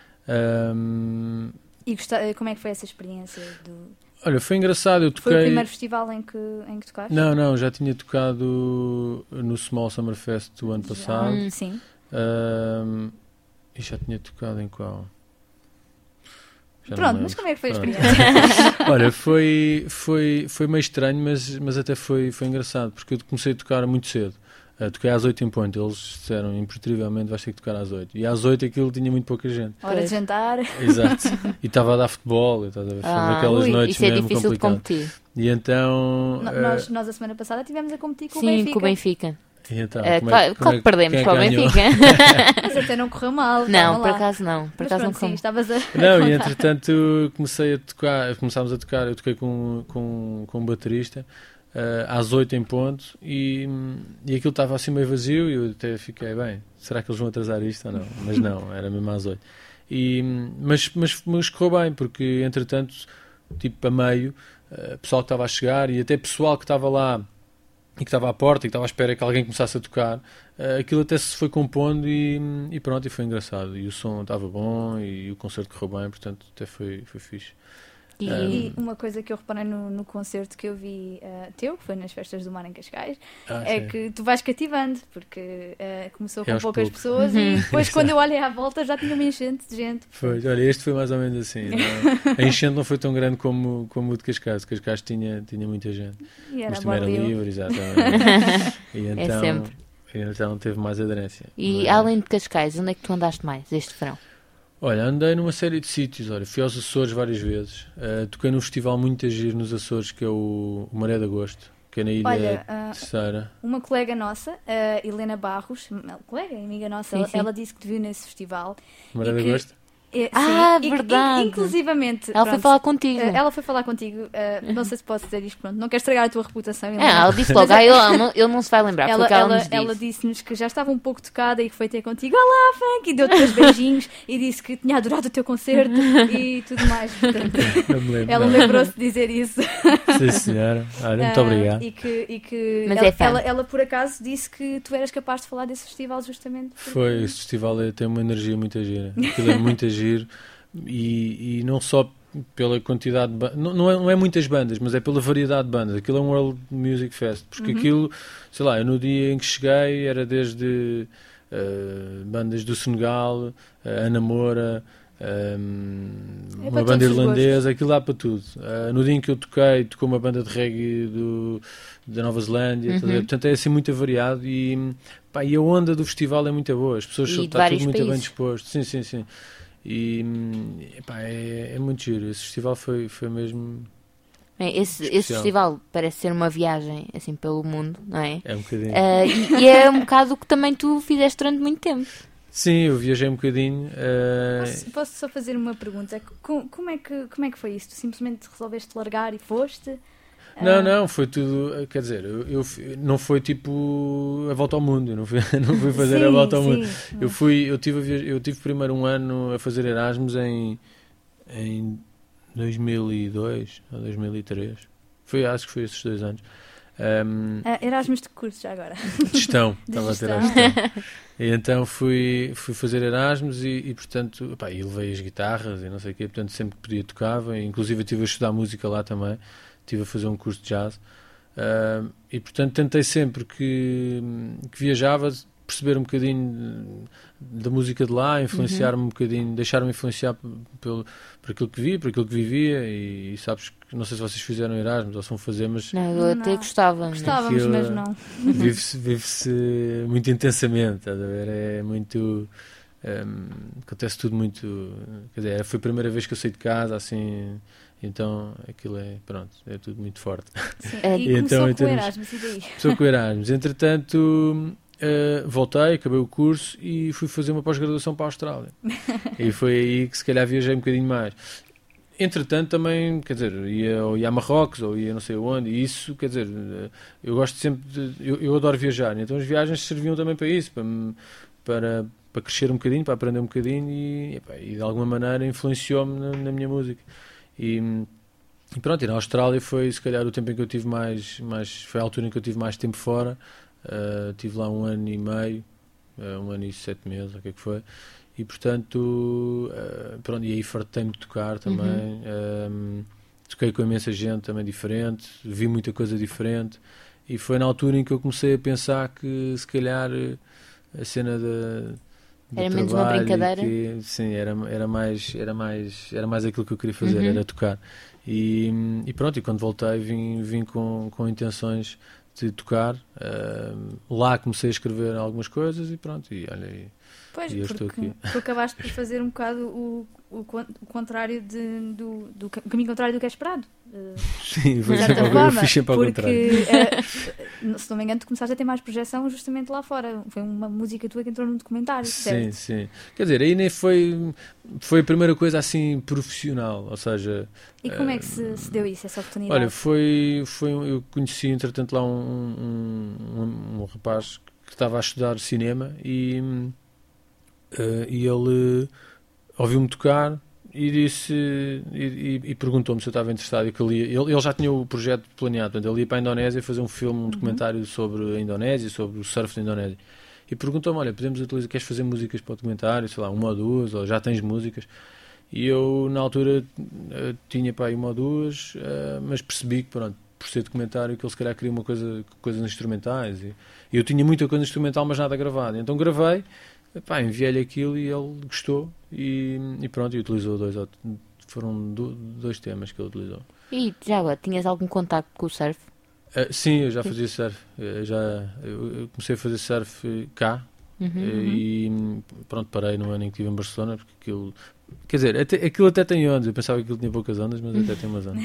Ahm, E gosta- como é que foi essa experiência? Do... olha, foi engraçado. Eu toquei. Foi o primeiro festival em que, em que tocaste? Não, não, já tinha tocado no Small Summer Fest do ano passado. Hum, sim. Ahm, e já tinha tocado em qual? Já não Pronto, lembro. mas como é que foi a Pronto. experiência? Olha, foi, foi, foi meio estranho, mas, mas até foi, foi engraçado, porque eu comecei a tocar muito cedo. Uh, toquei às oito em ponto, eles disseram impertrivelmente vais ter que tocar às oito. E às oito aquilo tinha muito pouca gente. Hora de jantar. Exato. E estava a dar futebol, estás a ver? Foi Ah, naquelas ui, noites isso é mesmo difícil de complicado. competir. E então. No- uh, nós, nós a semana passada estivemos a competir com o Sim, Benfica. com o Benfica. e então, Eh, como é- claro, como claro é- que perdemos quem é para o ganhou? Benfica. Mas até não correu mal. Não, calma por lá. acaso não. Por Mas acaso não pronto, sim, como. estavas a... Não, e contar. entretanto comecei a tocar, começámos a tocar, eu toquei com, com, com um baterista uh, às oito em ponto e, e aquilo estava assim meio vazio e eu até fiquei, bem, será que eles vão atrasar isto ou não? Mas não, era mesmo às oito. E, mas, mas, mas correu bem, porque entretanto, tipo a meio, uh, pessoal que estava a chegar e até pessoal que estava lá e que estava à porta e que estava à espera que alguém começasse a tocar, uh, aquilo até se foi compondo e, e pronto, e foi engraçado. E o som estava bom e o concerto correu bem, portanto até foi, foi fixe. E, Um, e uma coisa que eu reparei no, no concerto que eu vi uh, teu, que foi nas festas do Mar em Cascais, Ah, é sim. que tu vais cativando, porque uh, começou É com aos poucas poucos. pessoas Uhum. e depois quando eu olhei à volta já tinha uma enchente de gente. Foi, olha, este foi mais ou menos assim. Não? A enchente não foi tão grande como, como o de Cascais. O de Cascais tinha, tinha muita gente. E era Mas também era borril. livre, exatamente. E então, sempre. e então teve mais aderência. E Mas- além de Cascais, onde é que tu andaste mais este verão? Olha, andei numa série de sítios. Olha, fui aos Açores várias vezes. Uh, toquei num festival muito agir nos Açores, que é o, o Maré de Agosto, que é na Ilha Olha, ah, Terceira. Uma colega nossa, a Helena Barros, uma colega e amiga nossa, Sim, ela, sim. ela disse que te viu nesse festival. Maré e de que- Agosto? É, Ah, sim, e- verdade. e- inclusivamente. Ela foi pronto, falar contigo. eh, Ela foi falar contigo. eh, não sei se posso dizer isto, pronto. Não quero estragar a tua reputação. Ah, Helena. ela disse logo, ah, ele, ele não- ele não se vai lembrar, foi Ela, o que ela, ela, nos disse. ela disse-nos que já estava um pouco tocada e que foi ter contigo. Olá, Frank! E deu-te dois beijinhos e disse que tinha adorado o teu concerto e tudo mais. Portanto, Não me lembro. ela não. lembrou-se de dizer isso. Sim, senhora. Olha, muito Ah, obrigado. E que, e que Mas ela, é fã. ela, ela, por acaso, disse que tu eras capaz de falar desse festival justamente. porque- Foi, esse festival é- tem uma energia muito gira. Aquilo é muito giro e, e não só pela quantidade de bandas, não, não, é, não é muitas bandas, mas é pela variedade de bandas. Aquilo é um World Music Fest, porque Uhum. aquilo, sei lá, eu no dia em que cheguei era desde eh, bandas do Senegal, uh, Ana Moura, um, É uma para banda todos os irlandesa, aquilo dá para tudo. Uh, no dia em que eu toquei, tocou uma banda de reggae do, da Nova Zelândia, Uhum. estás a ver? Portanto é assim muito variado e, pá, e a onda do festival é muito boa, as pessoas E são, de está vários tudo muito bem países. disposto. Sim, sim, sim. E epá, é, é muito giro. Esse festival foi, foi mesmo. Bem, esse, esse Especial. festival parece ser uma viagem assim pelo mundo, não é? É um bocadinho. Ah, e, e é um bocado o que também tu fizeste durante muito tempo. Sim, eu viajei um bocadinho. uh, Posso, posso só fazer uma pergunta? Co- Como é, que, como é que foi isso? Tu simplesmente resolveste largar e foste? Não, Ah, não, foi tudo. Quer dizer, eu, eu fui- não foi tipo a volta ao mundo. Eu não fui, não fui fazer a sim, volta ao sim, mundo. Eu fui, eu tive, a via- eu tive primeiro um ano a fazer Erasmus em, em dois mil e dois ou dois mil e três. Foi, acho que foi esses dois anos. Um, ah, Erasmus de curso já agora. de gestão, De estava a ter a gestão. gestão. E então fui, fui fazer Erasmus e, e portanto, epá, e levei as guitarras e não sei o quê, portanto sempre que podia tocava, e, inclusive eu estive a estudar música lá também, estive a fazer um curso de jazz. Uh, e portanto tentei sempre que, que viajava, perceber um bocadinho da música de lá, influenciar-me um bocadinho, deixar-me influenciar pelo, por aquilo que vi, por aquilo que vivia, e, e sabes que, não sei se vocês fizeram Erasmus ou se vão fazer, mas... Não, eu até Não. gostava. Gostávamos, aquilo mas não. Vive-se, vive-se muito intensamente, estás a ver? É muito... Um, acontece tudo muito... Quer dizer, foi a primeira vez que eu saí de casa, assim... Então, aquilo é, pronto, é tudo muito forte. Sim. É, E e então, começou em com o termos- Erasmus, e daí? Começou com o Erasmus. Entretanto, uh, voltei, acabei o curso e fui fazer uma pós-graduação para a Austrália. E foi aí que se calhar viajei um bocadinho mais. Entretanto, também, quer dizer, ia, ou ia a Marrocos, ou ia não sei onde, e isso, quer dizer, uh, eu gosto sempre de... Eu, eu adoro viajar, então as viagens serviam também para isso, para, me- para, para crescer um bocadinho, para aprender um bocadinho e, epá, e de alguma maneira influenciou-me na, na minha música. E, e pronto, e na Austrália foi se calhar o tempo em que eu tive mais, mais foi a altura em que eu tive mais tempo fora. Uh, tive lá um ano e meio, uh, um ano e sete meses, o que é que foi, e portanto, uh, pronto, e aí fartei-me de tocar também. Uhum. Um, toquei com imensa gente também diferente, vi muita coisa diferente, e foi na altura em que eu comecei a pensar que se calhar a cena da do Era menos uma trabalho e brincadeira? que, sim, era, era, mais, era, mais, era mais aquilo que eu queria fazer, Uhum. era tocar. E, e pronto, e quando voltei vim, vim com, com intenções de tocar. Uh, lá comecei a escrever algumas coisas e pronto, e olha, e, Pois, e eu estou porque aqui. tu acabaste por fazer um bocado o, o, con- o contrário de, do, do ca- o caminho contrário do que é esperado. Uh, Sim, de foi certa sempre ao- eu forma, fiz sempre ao porque, contrário. uh, se não me engano, tu começaste a ter mais projeção justamente lá fora. Foi uma música tua que entrou num documentário, Sim, certo? sim. Quer dizer, aí nem foi, foi a primeira coisa assim profissional, ou seja... E como é que uh, se, se deu isso, essa oportunidade? Olha, foi, foi um- eu conheci entretanto lá um, um, um, um rapaz que estava a estudar cinema e, uh, e ele ouviu-me tocar e disse e, e- e perguntou-me se eu estava interessado e que ele, ia, ele, ele já tinha o projeto planeado, portanto, ele ia para a Indonésia fazer um filme, um documentário sobre a Indonésia, sobre o surf da Indonésia, e perguntou-me, olha, podemos utilizar, queres fazer músicas para o documentário, sei lá, uma ou duas, ou já tens músicas? E eu, na altura, eh, tinha para aí uma ou duas, eh, mas percebi que, pronto, por ser documentário, que ele se calhar queria uma coisa, coisas instrumentais. E, e eu tinha muita coisa instrumental, mas nada gravada. Então gravei, pá, enviei-lhe aquilo e ele gostou. E, e pronto, e utilizou dois, ou- foram do- dois temas que ele utilizou. E já agora, tinhas algum contacto com o surf? Eh, sim, eu já fazia surf. Eh, já, eu, eu comecei a fazer surf eh, cá. Uhum, Eh, uhum. E pronto, parei no ano em que estive em Barcelona, porque aquilo, quer dizer, até, aquilo até tem ondas. Eu pensava que aquilo tinha poucas ondas, mas até tem umas ondas.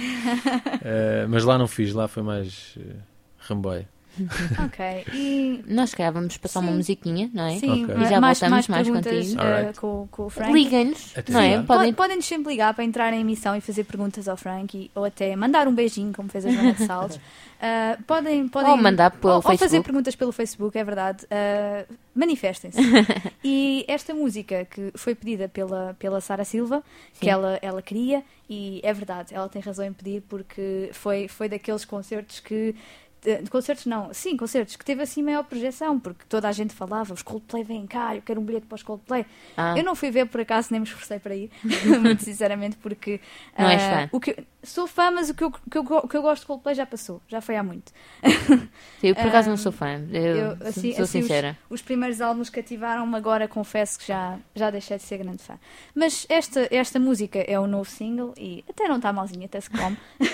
Eh, mas lá não fiz, lá foi mais uh, ramboia. Ok, e... Nós, se calhar, vamos passar uma Sim. musiquinha, não é? Sim, Ok. E já mais, voltamos mais mais perguntas contigo. uh, Alright. com, com o Frank. Liguem-nos, Até não é? já. Podem... Podem... Podem-nos sempre ligar para entrar na emissão e fazer perguntas ao Frank e- ou até mandar um beijinho, como fez a Joana de Salles. Uh, podem, podem, Ou mandar pelo ou, ou fazer Facebook. perguntas pelo Facebook, é verdade. Uh, manifestem-se. E esta música que foi pedida pela, pela Sara Silva, Sim. que ela, ela queria, e é verdade, ela tem razão em pedir, porque foi, foi daqueles concertos que. De, de concertos não, sim, concertos que teve assim maior projeção, porque toda a gente falava, os Coldplay vêm cá, eu quero um bilhete para os Coldplay. Ah. Eu não fui ver por acaso, nem me esforcei para ir, muito sinceramente, porque Não és ah, fã? o que, sou fã, mas o que, eu, o que eu, o que eu gosto de Coldplay já passou, já foi há muito. Sim, eu por acaso Ah, não sou fã, eu, Eu, assim, sou assim, sincera. Os, os primeiros álbuns cativaram-me, agora confesso que já, já deixei de ser grande fã. Mas esta, esta música é o novo single e até não está malzinha, até se come.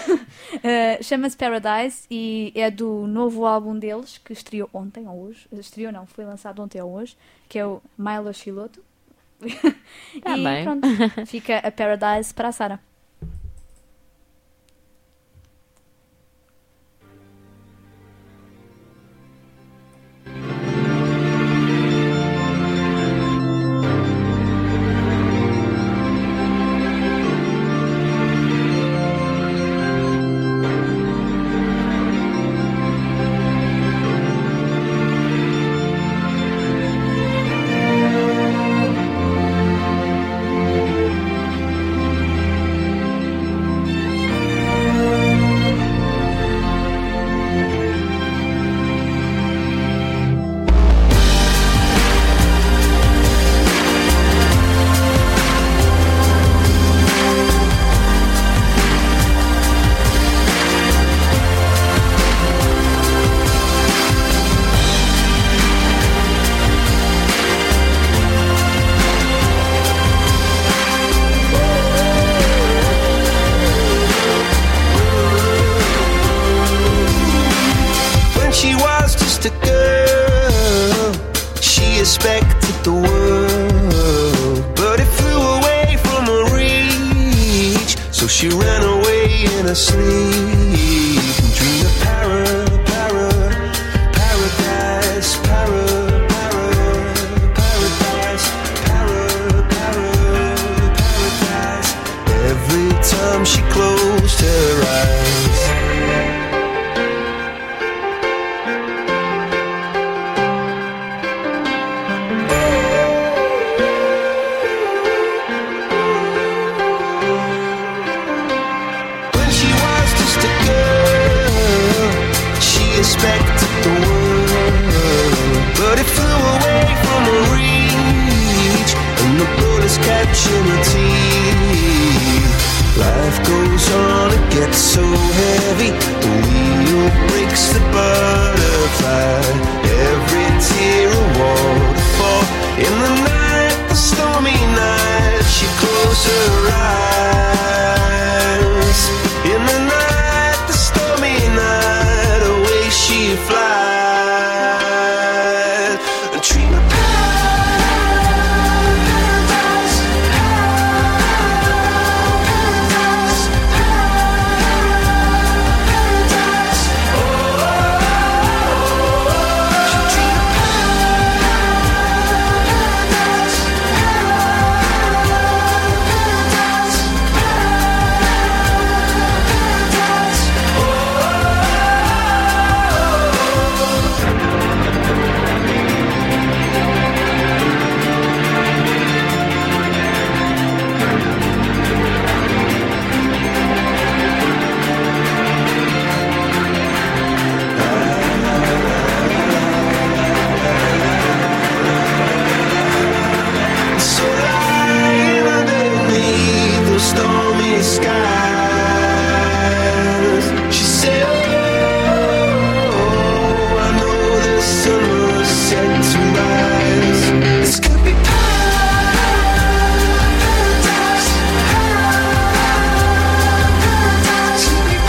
Uh, chama-se Paradise e é do novo álbum deles que estreou ontem ou hoje. Estreou não, foi lançado ontem ou hoje, que é o Milo Chiloto. Tá e bem. pronto, fica a Paradise para a Sara. Paradise. expected the world, but it flew away from her reach. So she ran away in her sleep and dreamed of para, para, paradise, para, para, paradise, para, para, paradise. Every time she closed her eyes. Expected the world, but it flew away from her reach, and the bullets catching her teeth. Life goes on, it gets so heavy, the wheel breaks the butterfly. Every tear a waterfall. In the night, the stormy night, she closed her eyes. In the night, the stormy night, away she flies. And dream of paradise, paradise, paradise. Oh, she dream of paradise, paradise, paradise. Oh. So lying underneath those stormy skies, she said, oh, I know the sun was set to rise. This could be paradise, paradise, could be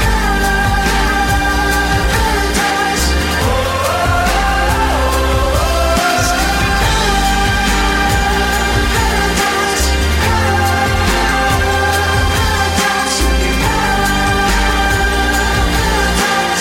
paradise. Oh, this could be paradise, paradise, could be paradise.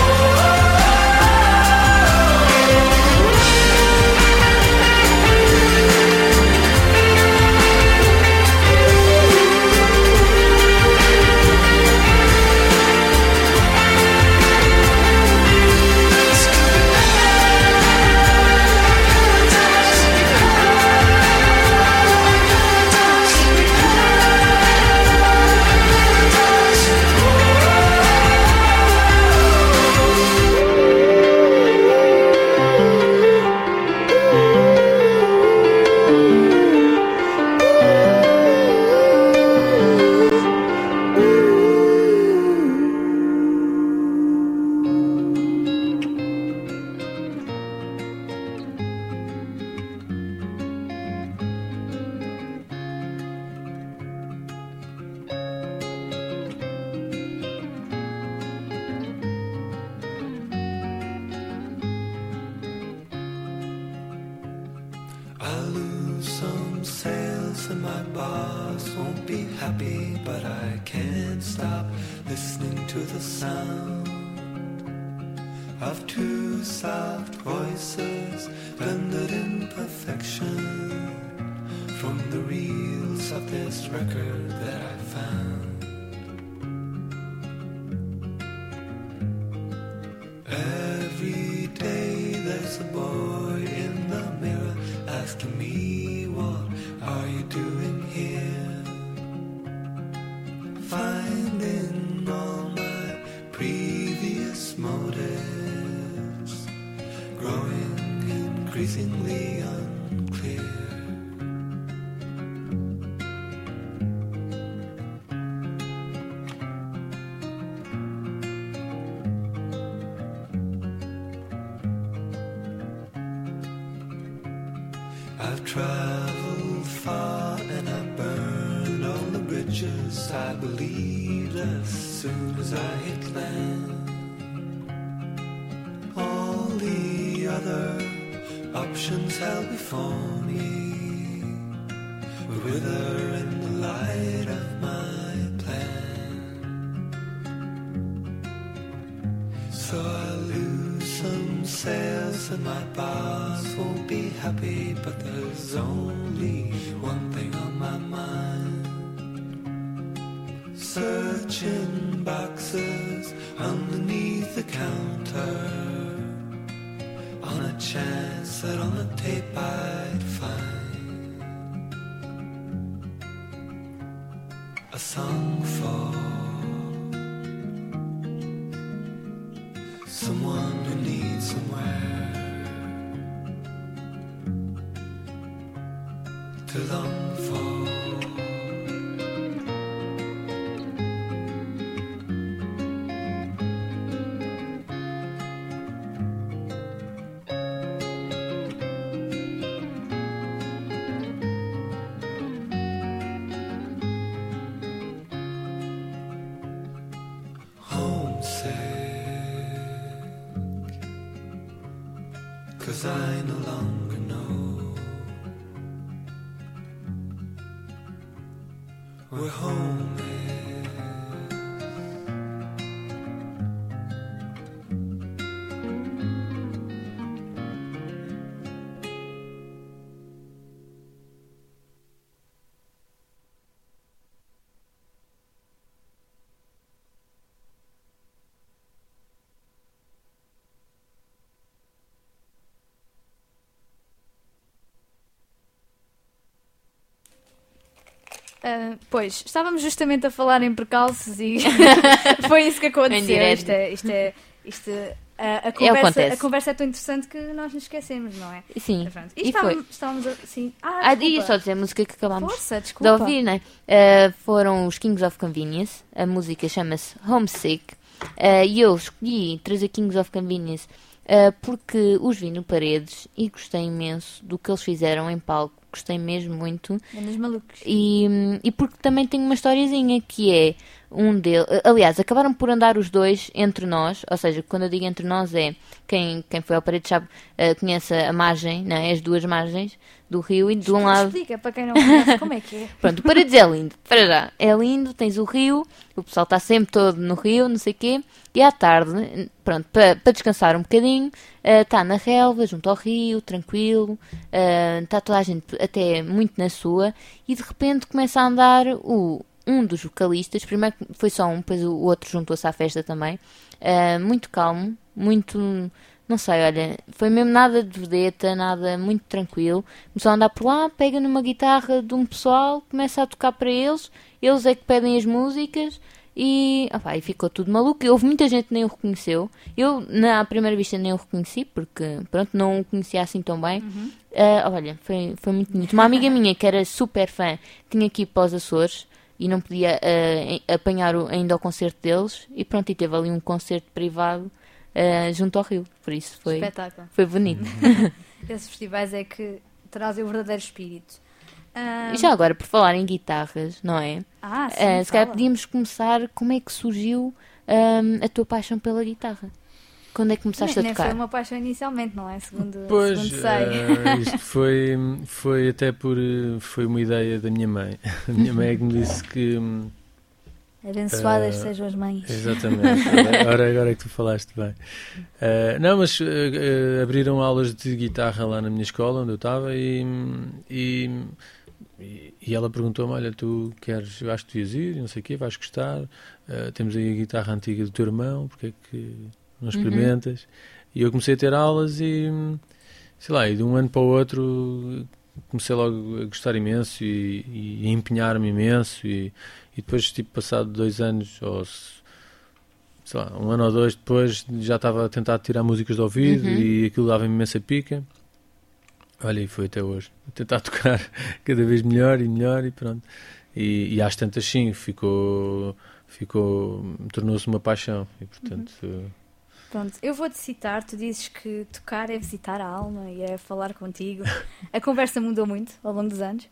I'll lose some sales and my boss won't be happy, but I can't stop listening to the sound of two soft voices blended in perfection from the reels of this record that I found. Every day there's a boy in the mirror asking me, what are you doing here? Finding all my previous motives growing increasingly unclear. I've traveled far and I burned all the bridges I believed as soon as I hit land. All the other options held before me would wither in the light of my plan. So I'll lose some sales and my boss won't be happy, but there's only one thing on my mind. Searching boxes underneath the counter on a chance that on the tape I'd find a song for someone who needs somewhere to long for. Cause I no longer know where home is. Uh, pois, estávamos justamente a falar em percalços e foi isso que aconteceu. Isto é, isto é, isto, a, a, conversa, a conversa é tão interessante que nós nos esquecemos, não é? Sim, e, e estávamos, foi. Estávamos assim, ah, ah, e só dizer a música que acabámos Força, de ouvir, né? Uh, foram os Kings of Convenience. A música chama-se Homesick. Uh, e eu escolhi trazer Kings of Convenience uh, porque os vi no Paredes e gostei imenso do que eles fizeram em palco. Gostei mesmo muito. Grandes malucos. E, e porque também tem uma historiazinha que é um deles. Aliás, acabaram por andar os dois entre nós. Ou seja, quando eu digo entre nós é quem, quem foi ao Paredes sabe, uh, conhece a margem, né? As duas margens do rio e de um lado. Explica para quem não conhece como é que é. Pronto, o Paredes é lindo. Para já, é lindo, tens o rio, o pessoal está sempre todo no rio, não sei o quê. E à tarde, pronto, para, para descansar um bocadinho, uh, está na relva, junto ao rio, tranquilo, uh, está toda a gente até muito na sua, e de repente começa a andar o, um dos vocalistas, primeiro foi só um, depois o outro juntou-se à festa também, uh, muito calmo, muito, não sei, olha, foi mesmo nada de vedeta, nada, muito tranquilo, começou a andar por lá, pega numa guitarra de um pessoal, começa a tocar para eles, eles é que pedem as músicas. E, opa, e ficou tudo maluco. E houve muita gente que nem o reconheceu. Eu, na primeira vista, nem o reconheci, porque, pronto, não o conhecia assim tão bem. Uhum. Uh, olha, foi, foi muito bonito. Uma amiga minha, que era super fã, tinha que ir para os Açores e não podia uh, apanhar o, ainda o concerto deles. E pronto, e teve ali um concerto privado uh, junto ao rio. Por isso foi, foi bonito. Esses festivais é que trazem o verdadeiro espírito. Um... E já agora, por falar em guitarras, não é? Ah, sim, uh, se calhar podíamos começar, como é que surgiu um, a tua paixão pela guitarra? Quando é que começaste nem, a tocar? Nem foi uma paixão inicialmente, não é? Segundo, pois, segundo sei. Uh, isto foi, foi até por... Foi uma ideia da minha mãe. A minha mãe é que me disse que... Abençoadas uh, sejam as mães. Exatamente. Agora, agora é que tu falaste bem. Uh, não, mas uh, uh, abriram aulas de guitarra lá na minha escola, onde eu estava, e... e E ela perguntou-me, olha, tu queres, eu acho que tu ias ir, não sei o quê, vais gostar, uh, temos aí a guitarra antiga do teu irmão, porque é que não experimentas? Uhum. E eu comecei a ter aulas e, sei lá, e de um ano para o outro comecei logo a gostar imenso e, e a empenhar-me imenso e, e depois, tipo, passado dois anos, ou sei lá, um ano ou dois depois, já estava a tentar tirar músicas do ouvido uhum. e aquilo dava-me imensa pica. Olha, e foi até hoje. Vou tentar tocar cada vez melhor e melhor e pronto. E, e às tantas sim, ficou, ficou, tornou-se uma paixão e portanto... Uhum. Pronto, eu vou-te citar, tu dizes que tocar é visitar a alma e é falar contigo. A conversa mudou muito ao longo dos anos?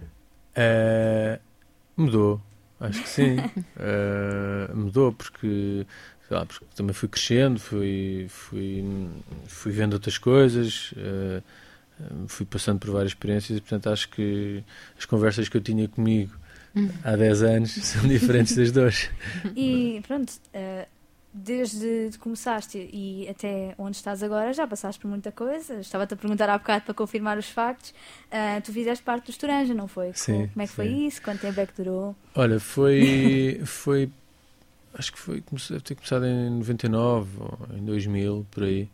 Uh, mudou, acho que sim. uh, mudou porque... Sei lá, porque também fui crescendo, fui, fui, fui vendo outras coisas... Uh, fui passando por várias experiências e, portanto, acho que as conversas que eu tinha comigo há dez anos são diferentes das de hoje. E pronto, uh, desde que começaste e até onde estás agora, já passaste por muita coisa. Estava-te a perguntar há bocado para confirmar os factos. Uh, tu fizeste parte do Estoranja, não foi? Sim. Como é que sim. foi isso? Quanto tempo é que durou? Olha, foi... foi acho que foi, deve ter começado em noventa e nove ou em dois mil, por aí.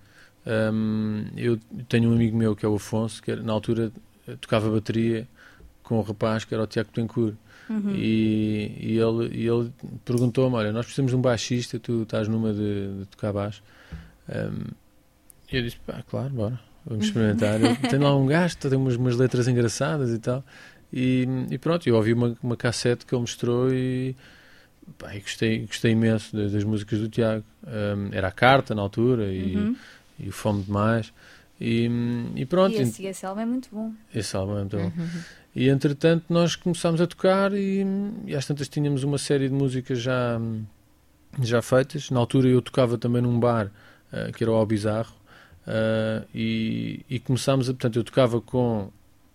Um, eu tenho um amigo meu que é o Afonso, que era, na altura tocava bateria com um rapaz que era o Tiago Betancourt. Uhum. E, e ele, e ele perguntou-me: olha, nós precisamos de um baixista, tu estás numa de, de tocar baixo. Um, e eu disse: pá, claro, bora, vamos experimentar. Ele, tem lá um gajo, tem umas, umas letras engraçadas e tal. E, e pronto, eu ouvi uma, uma cassete que ele mostrou e, pá, e gostei, gostei imenso das, das músicas do Tiago. Um, era a Carta na altura e, uhum. e o Fome Demais. E, e pronto. E esse, esse álbum é muito bom. Esse álbum é muito bom. Uhum. E entretanto nós começámos a tocar e, e às tantas tínhamos uma série de músicas já, já feitas. Na altura eu tocava também num bar uh, que era o Ao Bizarro uh, e, e começámos a... Portanto, eu tocava com...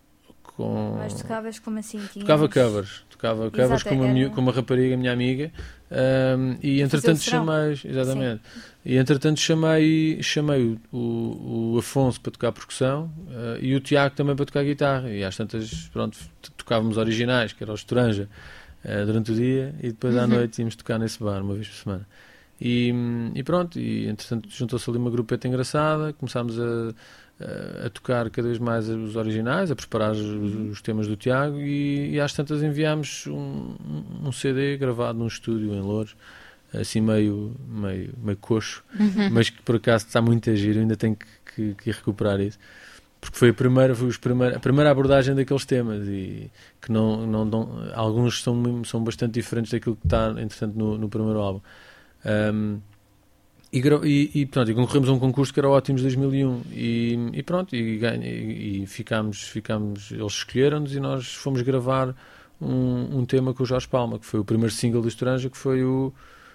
com Mas tocavas como assim? Tinhas... Tocava covers. Tocava covers Exato, com, uma, era... com uma rapariga, minha amiga, um, e entretanto chamei... Exatamente. Sim. E entretanto chamei, chamei o, o, o Afonso para tocar percussão uh, e o Tiago também para tocar guitarra. E às tantas, pronto, tocávamos originais, que era o Estoranja, uh, durante o dia, e depois à noite íamos tocar nesse bar, uma vez por semana. E, e pronto, e entretanto juntou-se ali uma grupeta engraçada, começámos a, a, a tocar cada vez mais os originais, a preparar os, os temas do Tiago, e, e às tantas enviámos um, um C D gravado num estúdio em Loures, assim meio, meio, meio coxo, uhum. mas que por acaso está muito a giro, ainda tenho que, que, que recuperar isso, porque foi a primeira, foi os primeira, a primeira abordagem daqueles temas, e que não, não, não, alguns são, são bastante diferentes daquilo que está, entretanto, no, no primeiro álbum. Um, e, e, e, pronto, e concorremos a um concurso que era o Ótimos dois mil e um, e, e pronto, e, ganha, e, e ficámos, ficámos, eles escolheram-nos e nós fomos gravar um, um tema com o Jorge Palma, que foi o primeiro single do Estoranja, que foi o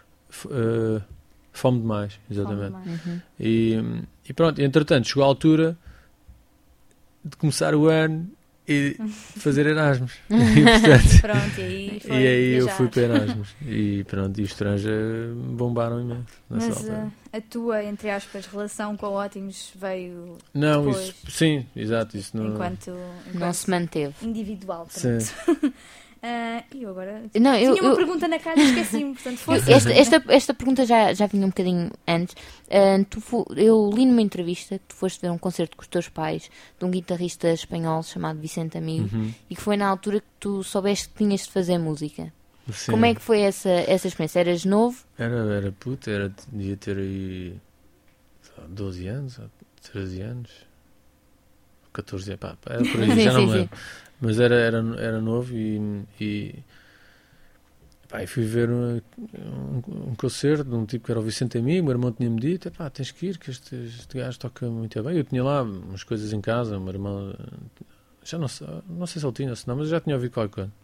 Uh, Fome Demais, exatamente. Fome demais. Uhum. E, e pronto, entretanto chegou a altura de começar o ano e fazer Erasmus. E, portanto, pronto, e aí, foi e aí eu viajar. fui para Erasmus e pronto, e os Estoranja bombaram imenso. Mas uh, a tua, entre aspas, relação com o Ótimos veio não, depois? Isso, sim, exato, isso não... Enquanto, enquanto não se manteve. Individual, sim. Uh, e eu agora não, eu, tinha uma eu, pergunta na cara e esqueci-me, portanto força. Esta, esta, esta pergunta já, já vinha um bocadinho antes. Uh, tu fo, eu li numa entrevista que tu foste ver um concerto com os teus pais de um guitarrista espanhol chamado Vicente Amigo, uhum. e que foi na altura que tu soubeste que tinhas de fazer música. Sim. Como é que foi essa, essa experiência? Eras novo? Era, era puta, era, devia ter aí doze anos, treze anos, catorze anos, pá, pá, era por aí, sim, já não me lembro. Mas era, era, era novo e, e pá, fui ver um, um, um concerto de um tipo que era o Vicente Amigo. O meu irmão tinha-me dito: pá, tens que ir, que este, este gajo toca muito bem. Eu tinha lá umas coisas em casa, o meu irmão, já não sei, não sei se ele tinha, se não, mas eu já tinha ouvido qualquer coisa.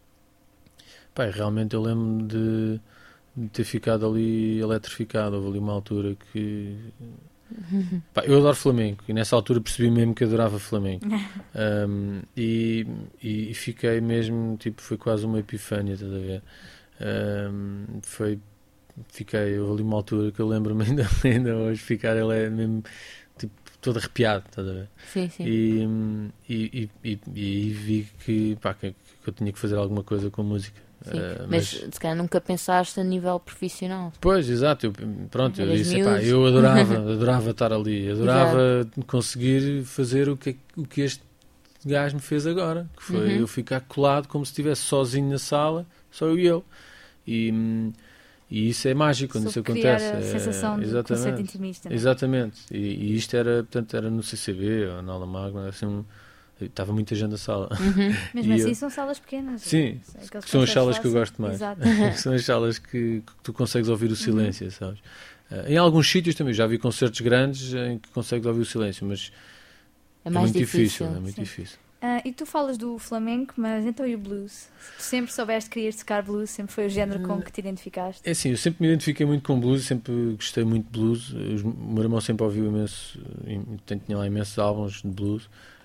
Pá, realmente eu lembro-me de, de ter ficado ali eletrificado. Houve ali uma altura que... Pá, eu adoro flamenco e nessa altura percebi mesmo que adorava flamenco. um, e, e fiquei mesmo, tipo, foi quase uma epifânia, estás a ver? Um, foi, fiquei, houve ali uma altura que eu lembro-me ainda, ainda hoje ficar ele é mesmo tipo, todo arrepiado, estás a ver? Sim, sim. E, e, e, e, e vi que, pá, que, que eu tinha que fazer alguma coisa com música. Sim, uh, mas, mas se calhar nunca pensaste a nível profissional. Pois, exato, eu, pronto, eu disse, pá, eu adorava, adorava estar ali, adorava exato. Conseguir fazer o que, o que este gajo me fez agora, que foi uhum. eu ficar colado como se estivesse sozinho na sala, só eu e ele. E, e isso é mágico quando isso acontece. A sensação é, de conceito intimista. Né? Exatamente, e, e isto era, portanto, era no C C B ou na Aula Magna, assim um... Estava muita gente na sala. Uhum. Mesmo assim eu... são salas pequenas. Sim, que são as salas que eu gosto mais. São as salas que, que tu consegues ouvir o silêncio, uhum. sabes? Uh, em alguns sítios também, já vi concertos grandes em que consegues ouvir o silêncio, mas é, é mais muito difícil. difícil. É muito Sim. difícil. Uh, e tu falas do flamenco, mas então e o blues? Tu sempre soubeste que irias tocar blues? Sempre foi o género com que te identificaste? É assim, eu sempre me identifiquei muito com blues, sempre gostei muito de blues. O meu irmão sempre ouviu imenso, tinha lá imensos álbuns de blues.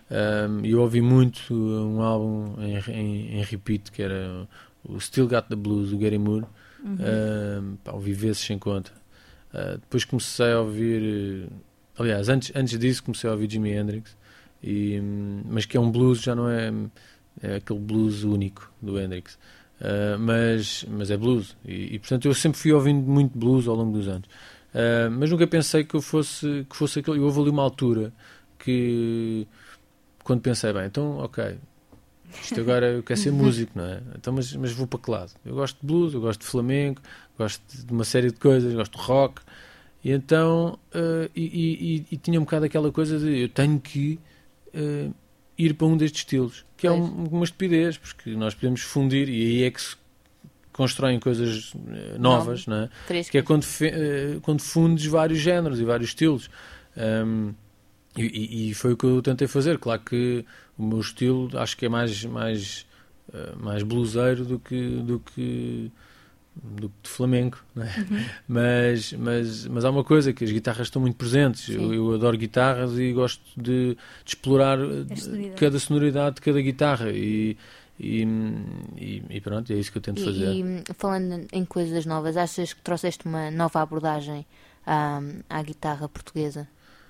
Um, eu ouvi muito um álbum em, em, em repeat, que era o Still Got the Blues, do Gary Moore. Uhum. Um, pá, ouvi vezes sem conta. Uh, depois comecei a ouvir, aliás, antes, antes disso comecei a ouvir Jimi Hendrix, e, mas que é um blues, já não é, é aquele blues único do Hendrix, uh, mas, mas é blues, e, e portanto eu sempre fui ouvindo muito blues ao longo dos anos, uh, mas nunca pensei que eu fosse, que fosse aquele. Eu houve ali uma altura que, quando pensei, bem, então ok, isto agora eu quero ser músico, não é? Então, mas, mas vou para que lado? Eu gosto de blues, eu gosto de flamenco, gosto de uma série de coisas, gosto de rock, e então uh, e, e, e tinha um bocado aquela coisa de eu tenho que uh, ir para um destes estilos, que é um, uma estupidez, porque nós podemos fundir, e aí é que se constroem coisas uh, novas, não, não é? Três. Que é quando, fe, uh, quando fundes vários géneros e vários estilos. Um, e, e foi o que eu tentei fazer. Claro que o meu estilo acho que é mais, mais, uh, mais bluseiro do que, do que, do que de flamenco, não é? Uhum. mas, mas, mas há uma coisa, que as guitarras estão muito presentes. Eu, eu adoro guitarras e gosto de, de explorar sonoridade. cada sonoridade de cada guitarra, e, e, e, e pronto, é isso que eu tento e, fazer. E falando em coisas novas, achas que trouxeste uma nova abordagem à, à guitarra portuguesa?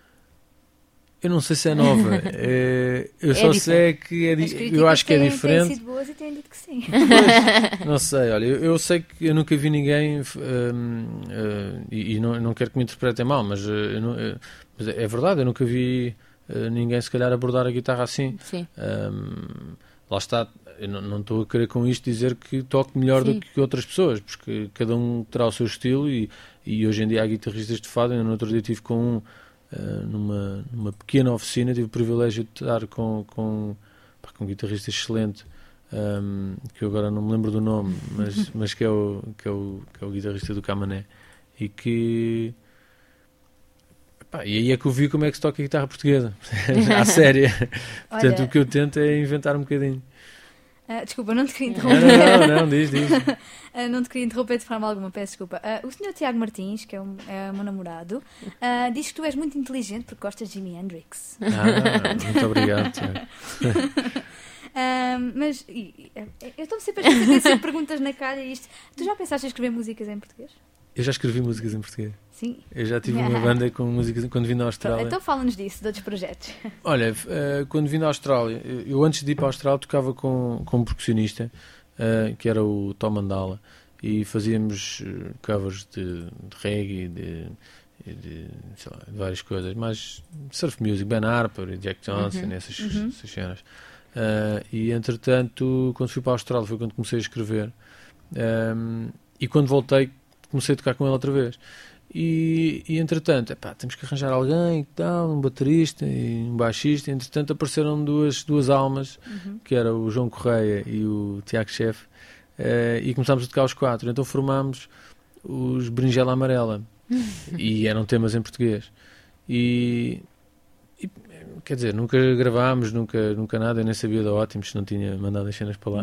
Eu não sei se é nova, é, eu é só diferente. sei que é di- eu acho que é têm, diferente. Têm sido boas e têm dito que sim. Pois, não sei, olha, eu, eu sei que eu nunca vi ninguém, um, uh, e, e não, não quero que me interpretem mal, mas, uh, eu não, uh, mas é verdade, eu nunca vi uh, ninguém se calhar abordar a guitarra assim. Sim. Um, lá está, eu não, não estou a querer com isto dizer que toque melhor sim. do que outras pessoas, porque cada um terá o seu estilo, e, e hoje em dia há guitarristas de fado. Eu no outro dia tive com um Uh, numa, numa pequena oficina, tive o privilégio de estar com, com, pá, com um guitarrista excelente, um, que eu agora não me lembro do nome, mas, mas que, é o, que, é o, que é o guitarrista do Camané, e que pá, e aí é que eu vi como é que se toca a guitarra portuguesa à séria. Portanto, olha, o que eu tento é inventar um bocadinho. Uh, desculpa, não te queria interromper. Não, não, não, diz, diz. uh, não te queria interromper de forma alguma, peço desculpa. Uh, o senhor Tiago Martins, que é, um, é o meu namorado, uh, diz que tu és muito inteligente porque gostas de Jimi Hendrix. Ah, muito obrigado, Tiago. uh, mas e, eu estou sempre a fazer sempre perguntas na calha. Isto. Tu já pensaste em escrever músicas em português? Eu já escrevi músicas em português. Sim. Eu já tive uma banda com músicas quando vim da Austrália. Então fala-nos disso, de outros projetos. Olha, uh, quando vim da Austrália, eu antes de ir para a Austrália tocava com, com um percussionista, uh, que era o Tom Mandala, e fazíamos uh, covers de, de reggae, de, de, sei lá, de várias coisas, mas surf music, Ben Harper e Jack Johnson, uhum. essas, uhum. essas cenas. Uh, e entretanto, quando fui para a Austrália foi quando comecei a escrever, um, e quando voltei comecei a tocar com ele outra vez. E, e entretanto, epá, temos que arranjar alguém, tal, um baterista e um baixista. E, entretanto, apareceram duas, duas almas, uhum. que era o João Correia e o Tiago Chefe, uh, e começámos a tocar os quatro. Então formámos os Berinjela Amarela, e eram temas em português. E, e quer dizer, nunca gravámos, nunca, nunca nada. Eu nem sabia da Ótimos, não tinha mandado as cenas para lá.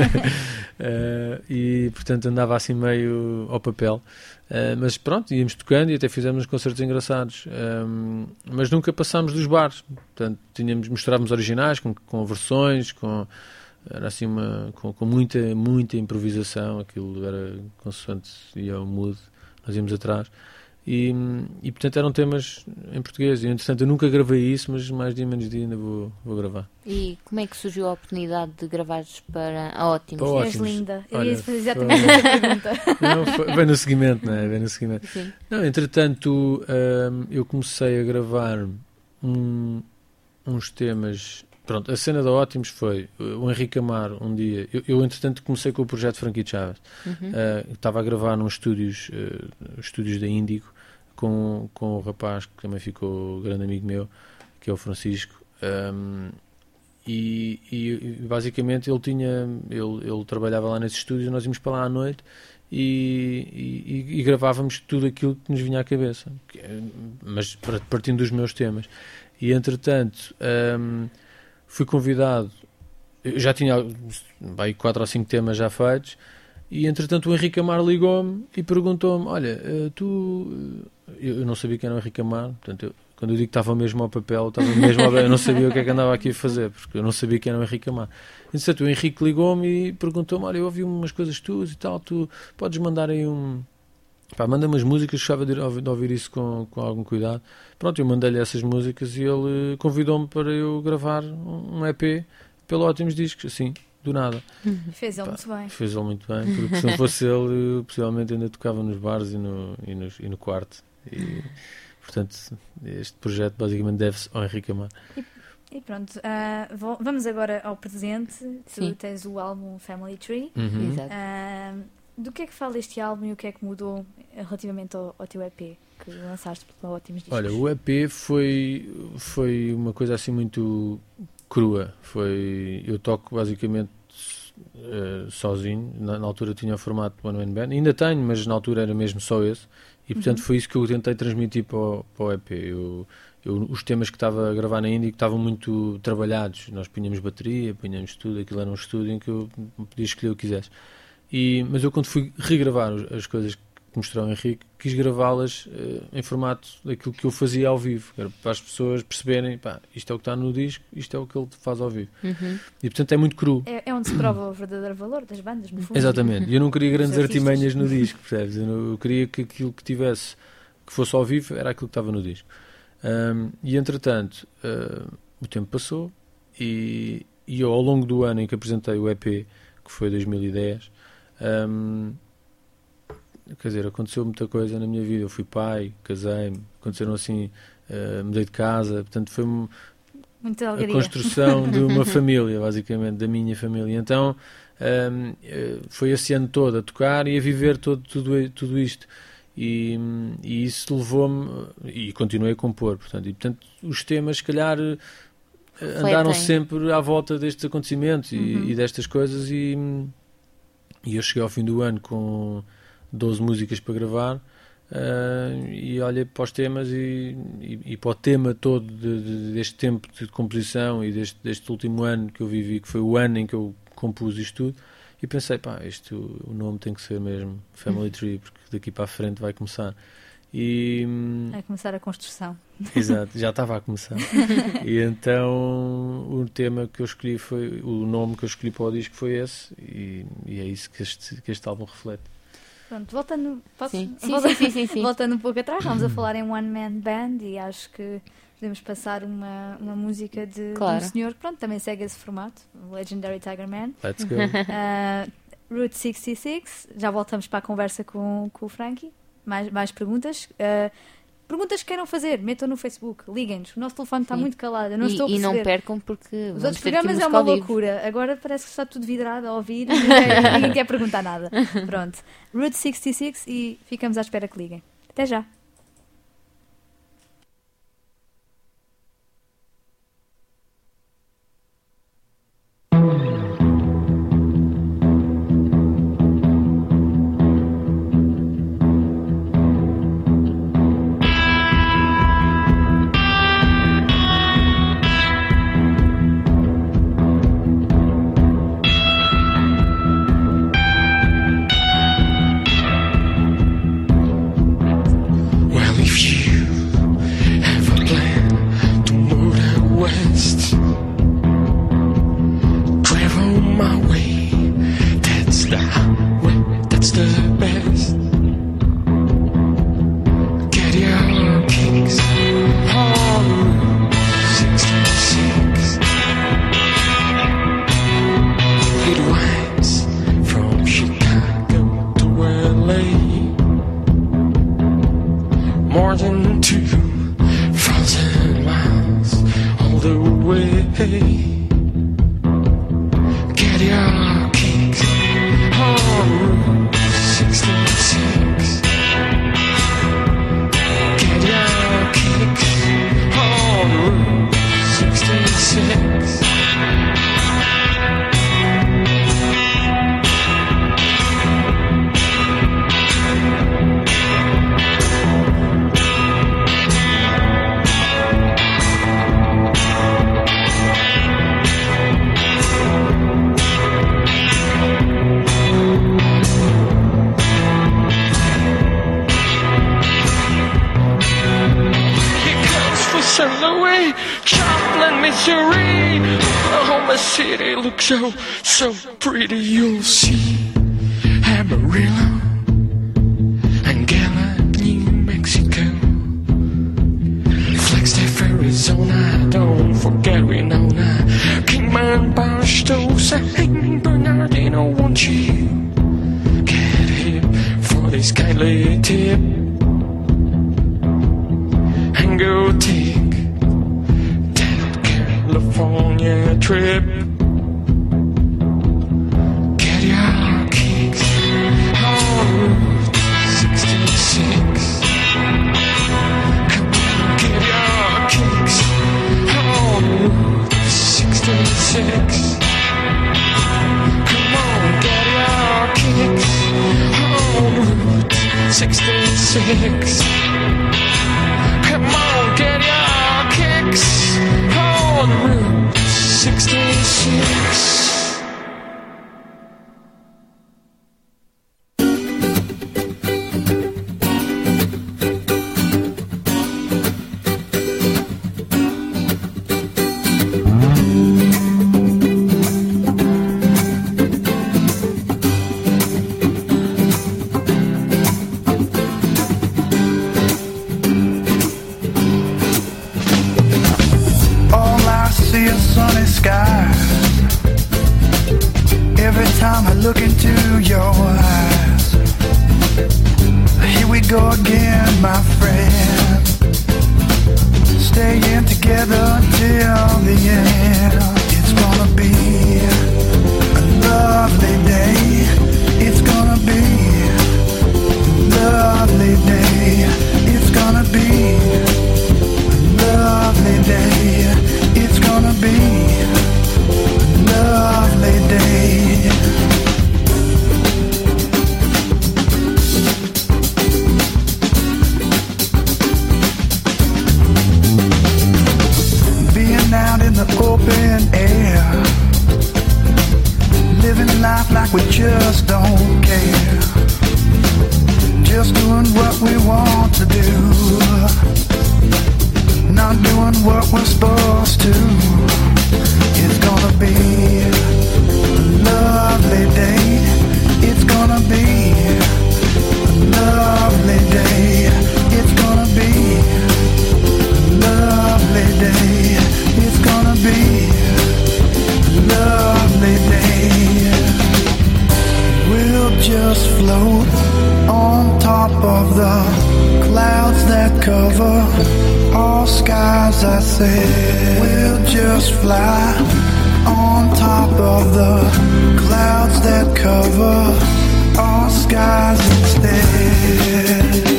uh, e portanto andava assim meio ao papel. Uh, mas pronto, íamos tocando e até fizemos uns concertos engraçados, um, mas nunca passámos dos bares. Portanto, tínhamos, misturávamos originais com, com versões, com, era assim uma, com, com muita, muita improvisação. Aquilo era consoante ia ao mood, nós íamos atrás. E, e portanto eram temas em português. E entretanto eu nunca gravei isso, mas mais dia menos dia ainda vou, vou gravar. E como é que surgiu a oportunidade de gravares para a Ótimos? Para És linda. Eu ia fazer exatamente foi... essa pergunta. Não, foi... Vem no seguimento, não é? Vem no seguimento. Sim. Não, entretanto um, eu comecei a gravar um, uns temas. Pronto, a cena da Ótimos foi o Henrique Amaro um dia. Eu, eu entretanto comecei com o projeto Frankie Chaves. Uhum. Uh, estava a gravar nos estúdios, uh, estúdios da Índigo com, com o rapaz que também ficou grande amigo meu, que é o Francisco. Um, e, e basicamente ele tinha ele, ele trabalhava lá nesse estúdio, nós íamos para lá à noite e, e, e gravávamos tudo aquilo que nos vinha à cabeça, mas partindo dos meus temas. E entretanto um, fui convidado, eu já tinha vai, quatro ou cinco temas já feitos, E entretanto o Henrique Amar ligou-me e perguntou-me, olha, uh, tu... Eu, eu não sabia quem era o Henrique Amar, portanto, eu, quando eu digo que estava mesmo ao papel, estava mesmo ao... eu não sabia o que é que andava aqui a fazer, porque eu não sabia quem era o Henrique Amar. Entretanto o Henrique ligou-me e perguntou-me, olha, eu ouvi umas coisas tuas e tal, tu podes mandar aí um... Pá, manda umas músicas, gostava de ouvir, de ouvir isso com, com algum cuidado. Pronto, eu mandei-lhe essas músicas e ele convidou-me para eu gravar um E P pelo Ótimos Discos, assim, do nada. Fez ele Pá, muito bem. Fez ele muito bem, porque se não fosse ele, eu, possivelmente ainda tocava nos bares e no, e no, e no quarto. E, portanto, este projeto basicamente deve-se ao Henrique Amar. E, e pronto, uh, vo- vamos agora ao presente. Sim. Tu tens o álbum Family Tree. Uhum. Exato. Uh, do que é que fala este álbum e o que é que mudou relativamente ao, ao teu E P que lançaste pela Ótimos Discos? Olha, o E P foi, foi uma coisa assim muito crua. Foi, eu toco basicamente uh, sozinho. Na, na altura tinha o formato One Man Band, ainda tenho, mas na altura era mesmo só esse. E portanto Uhum. foi isso que eu tentei transmitir para o, para o E P. Eu, eu, os temas que estava a gravar na Índia estavam muito trabalhados. Nós punhamos bateria, punhamos tudo. Aquilo era um estúdio em que eu podia escolher o que quisesse. E, mas eu quando fui regravar as coisas que mostrou o Henrique, quis gravá-las uh, em formato daquilo que eu fazia ao vivo, era para as pessoas perceberem, pá, isto é o que está no disco, isto é o que ele faz ao vivo. Uhum. E portanto é muito cru. É, é onde se prova o verdadeiro valor das bandas, no fundo. Exatamente. E eu não queria grandes Dos artistas. artimanhas no disco, percebes? Eu, não, eu queria que aquilo que tivesse, que fosse ao vivo, era aquilo que estava no disco. Um, e entretanto, uh, o tempo passou e, e eu ao longo do ano em que apresentei o E P, que foi dois mil e dez, Um, quer dizer, aconteceu muita coisa na minha vida. Eu fui pai, casei-me, aconteceram assim, uh, mudei de casa, portanto foi Muita a alegria. construção de uma família, basicamente, da minha família. Então um, foi esse ano todo a tocar e a viver todo, tudo, tudo isto. E, e isso levou-me, e continuei a compor, portanto, e portanto os temas, se calhar, andaram sempre à volta destes acontecimentos e, Uhum. e destas coisas. E E eu cheguei ao fim do ano com doze músicas para gravar uh, e olhei para os temas e, e, e para o tema todo de, de, deste tempo de composição e deste, deste último ano que eu vivi, que foi o ano em que eu compus isto tudo, e pensei, pá, isto, o nome tem que ser mesmo Family Tree, porque daqui para a frente vai começar. E, A começar a construção. exato, já estava a começar. E então o tema que eu escolhi foi, o nome que eu escolhi para o disco foi esse, e, e é isso que este, que este álbum reflete. Pronto, voltando, posso? Sim. Sim, Volta- sim, sim, sim, sim. voltando um pouco atrás, estamos a falar em One Man Band e acho que podemos passar uma, uma música de, Claro. de um senhor que pronto, também segue esse formato, o Legendary Tiger Man. Let's go. Uh, Route sessenta e seis, já voltamos para a conversa com, com o Frankie. Mais, mais perguntas. Uh, perguntas que queiram fazer, metam no Facebook, liguem-nos. O nosso telefone está Sim. muito calado, eu não e, estou a e perceber. não percam porque Os vamos outros ter aqui programas é música uma ao vivo. loucura. Agora parece que está tudo vidrado a ouvir e ninguém, ninguém quer perguntar nada. Pronto. Route sessenta e seis e ficamos à espera que liguem. Até já. Well, if you have a plan to move out west, travel my way. That's the highway, that's the best. Get your kicks on Route sixty-six. It winds from Chicago to L A. More than two thousand miles all the way. Get your kicks on Route sixty-six. Get your kicks on Route sixty-six. me. Oklahoma City looks so, so pretty. You'll see Amarillo and Gallup, New Mexico, Flagstaff, Arizona. Don't forget Winona, Kingman, Barstow, Saint Bernardino. Won't you get hip for this kindly tip and go take that California trip? Get your kicks on Route sixty-six. Come on, get your kicks on Route sixty-six. Come on, get your kicks on Route sixty-six. Come on, get your kicks on Route sixty-six. All I see is sunny skies. Every time I look into your eyes. Here we go again, my friend. Staying together till the end. It's gonna be a lovely day. It's gonna be a lovely day. It's gonna be lovely day. It's gonna be a lovely day. Being out in the open air, living life like we just don't care, just doing what we want to do, not doing what we're supposed to. It's gonna be a lovely day. It's gonna be a lovely day. It's gonna be a lovely day. It's gonna be a lovely day. We'll just float on top of the clouds that cover all skies. I said we'll just fly on top of the clouds that cover all skies instead.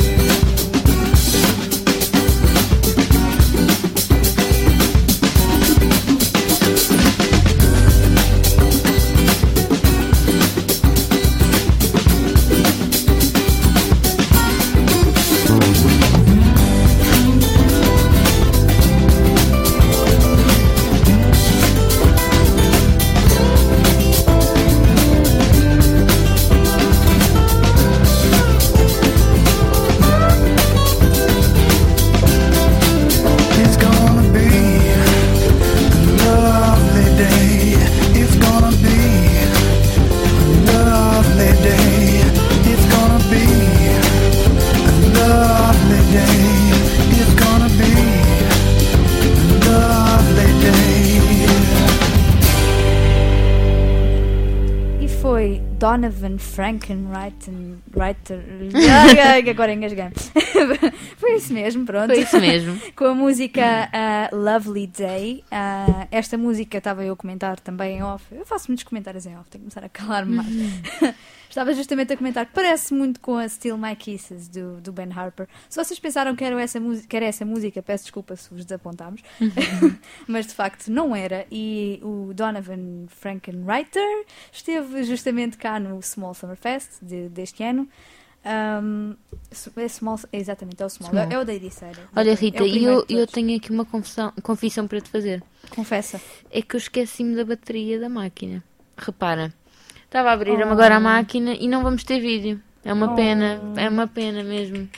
Donovan Frankenreiter. Ai, agora engasguei-me. Foi isso mesmo, pronto. Foi isso mesmo. Com a música uh, Lovely Day. Uh, esta música estava eu a comentar também em off. Eu faço muitos comentários em off, tenho que começar a calar-me mais. Uhum. Estava justamente a comentar que parece muito com a Still My Kisses do, do Ben Harper. Se vocês pensaram que era essa, que era essa música, peço desculpa se vos desapontámos. Uhum. Mas de facto não era. E o Donovan Frankenreiter esteve justamente cá no Small Summer Fest de, deste ano. Um, é small, exatamente, é o Small, small. É, é o da Ediceira. Olha, Rita, e é eu, eu tenho aqui uma confissão, confissão para te fazer. Confessa. É que eu esqueci-me da bateria da máquina. Repara, estava a abrir oh. agora a máquina e não vamos ter vídeo. É uma oh. pena, é uma pena mesmo.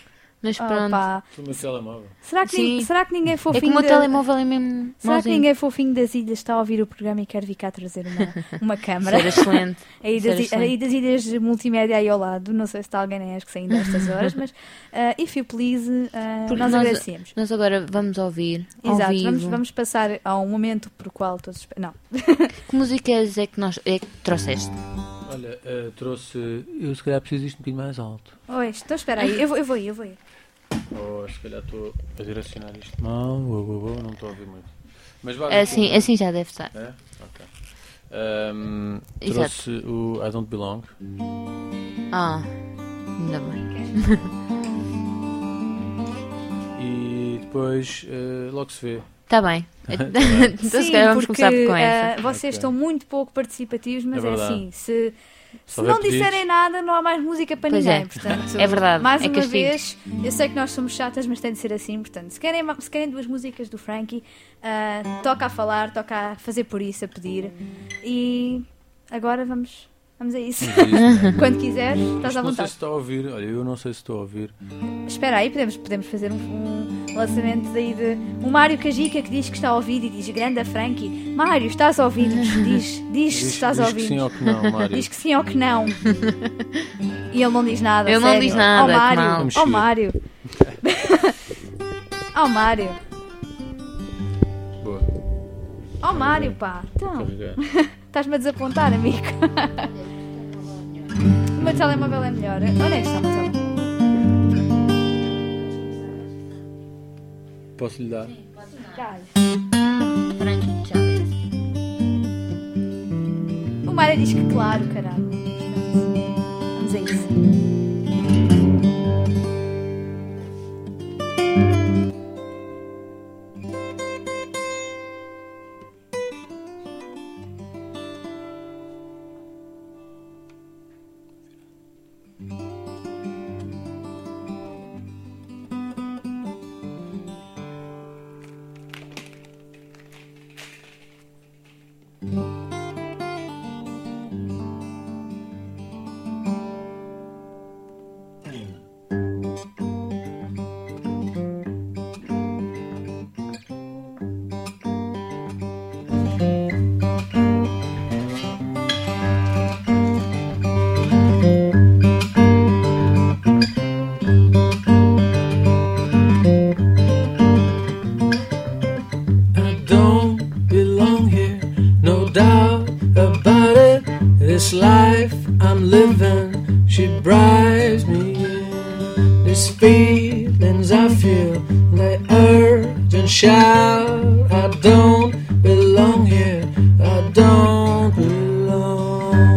Mas Oh, pronto. pá. Do meu telemóvel. Será que, Sim. nin- será que ninguém É fofinho que o meu da- telemóvel é mesmo Será que mauzinho. ninguém fofinho das ilhas está a ouvir o programa e quer vir cá trazer uma, uma câmara? Isso era excelente. Aí Isso das, era i- excelente. aí das ilhas de multimédia aí ao lado. Não sei se está alguém nem acho que saindo destas horas, mas uh, if you please, uh, Porque nós, nós, agradecemos. nós agora vamos ouvir ao Exato, vivo. vamos, vamos passar a um momento por o qual todos... espe- Não. Que músicas é que, nós, é que trouxeste? Olha, eh, trouxe. Eu se calhar preciso isto um bocadinho mais alto. Oi, então espera aí, eu vou, eu vou ir, eu vou ir. Ou se calhar estou a direcionar isto mal. Uou, uou, uou, não estou a ouvir muito. Mas Assim, assim já deve estar. É? Ok. Ahm, Exato. trouxe o I Don't Belong. Ah, ainda bem. E depois eh, logo se vê. Está bem. Tá bem. Então se calhar vamos porque, começar com uh, essa. vocês Ok. estão muito pouco participativos, mas É é, verdade. assim, se, se Se houver não disserem pedidos. nada, não há mais música para Pois ninguém. é. Portanto, É verdade, mais é uma castigo. vez, eu sei que nós somos chatas, mas tem de ser assim. Portanto, se querem, se querem duas músicas do Frankie, uh, toca a falar, toca a fazer por isso, a pedir. E agora vamos, vamos a isso. Vamos a isso, né? Quando quiseres, estás Mas à não sei vontade. se está a ouvir. Olha, eu não sei se estou a ouvir. Espera aí, podemos, podemos fazer um, um lançamento daí de o Mário Cajica que diz que está a ouvir e diz grande Frankie. Mário, estás a ouvir? Diz, diz, diz se Diz- estás a diz que ouvir. sim ou que não, Mário. Diz que sim ou que não. E ele não diz nada. Ele não sério. diz nada, Ó que Mário, mal. Vamos ó seguir. Mário. Ó Mário. Boa. Ó Mário, pá. Então, Carregar. estás-me a desapontar, amigo. O meu telemóvel é melhor. Onde é que está o meu telemóvel? Posso lhe dar? O Mário diz que claro, caralho. Vamos a isso. I don't belong here, no doubt about it. This life I'm living, she drives me in. These feelings I feel, they urge and shout. I don't belong here, I don't belong.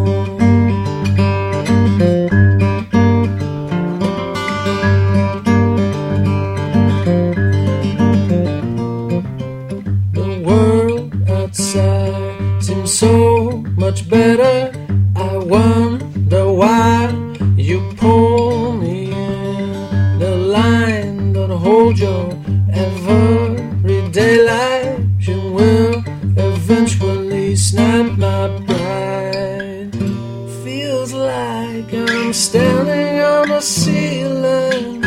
The world outside seems so much better. I wonder why you pull me in. The line that holds your everyday life, she will eventually snap my pride. Feels like I'm standing on a ceiling.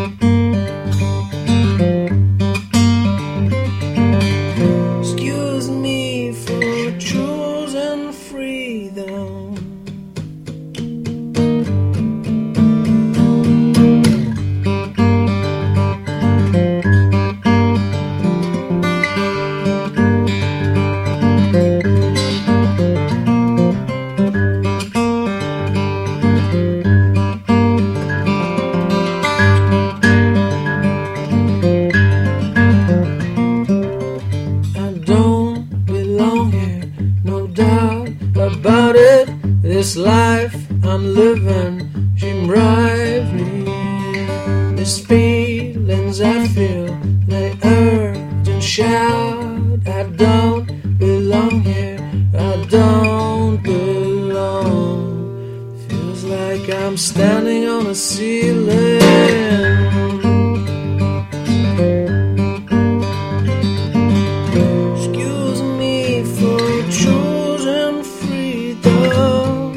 Excuse me for choosing freedom. I don't belong here, no doubt about it. This life I'm living, she drives me. These feelings I feel, they urge and shout. I don't belong here, I don't belong. Feels like I'm standing on a ceiling. Excuse me for choosing freedom.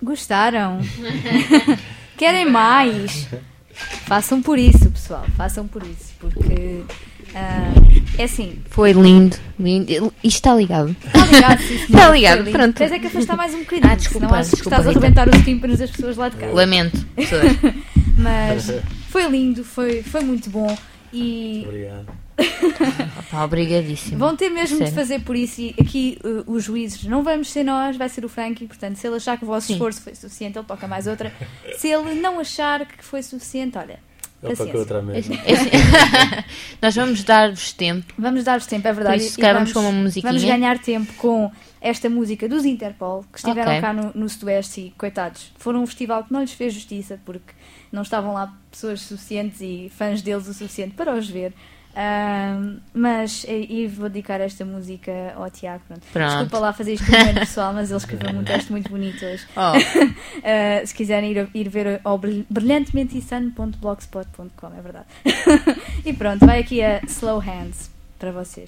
Gostaram? Querem mais? Façam por isso, pessoal. Façam por isso. Porque uh, é assim. Foi lindo, lindo. Isto está ligado. Está ligado, sim, senhor. Está ligado, pronto. Tens é que afastar mais um bocadinho. Ah, desculpa, senão acho que desculpa, estás a Rita. arrebentar os tímpanos das pessoas lá de casa. Lamento, pessoas. Mas foi lindo, foi, foi muito bom. E Obrigado. Opa, obrigadíssimo. vão ter mesmo de Sério. fazer por isso. E aqui uh, os juízes não vamos ser nós, vai ser o Frankie. Portanto, se ele achar que o vosso Sim. esforço foi suficiente, ele toca mais outra. Se ele não achar que foi suficiente, olha, Ele tocou outra mesmo. É assim- Nós vamos dar-vos tempo. vamos dar-vos tempo, é verdade. Por isso, se E calhar vamos com uma vamos musiquinha. ganhar tempo com esta música dos Interpol, que estiveram Ok. cá no, no Sudoeste e, coitados, foram um festival que não lhes fez justiça, porque não estavam lá pessoas suficientes e fãs deles o suficiente para os ver. Ahm, mas e, e vou dedicar esta música ao Tiago. Pronto. Pronto. Desculpa lá fazer isto muito pessoal, mas ele escreveu um texto muito bonito hoje. Oh. Ah, se quiserem ir, ir ver ao brilhantemente insano ponto blogspot ponto com, é verdade. E pronto, vai aqui a Slow Hands para vocês.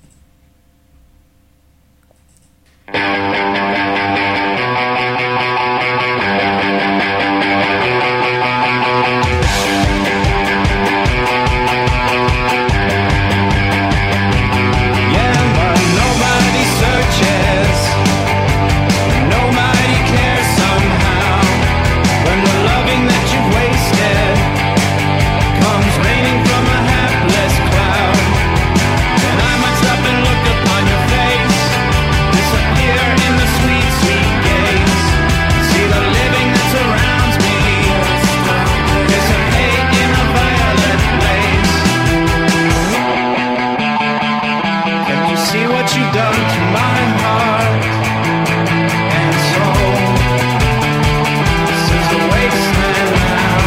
Yeah, but nobody searches, nobody cares somehow. When the loving that you've wasted comes raining from a hapless cloud, and I might stop and look upon your face, disappear in the sweet, sweet gaze. See the living that surrounds me, dissipate in a violet blaze. Can you see what you've done to my heart and soul? This is a wasteland now.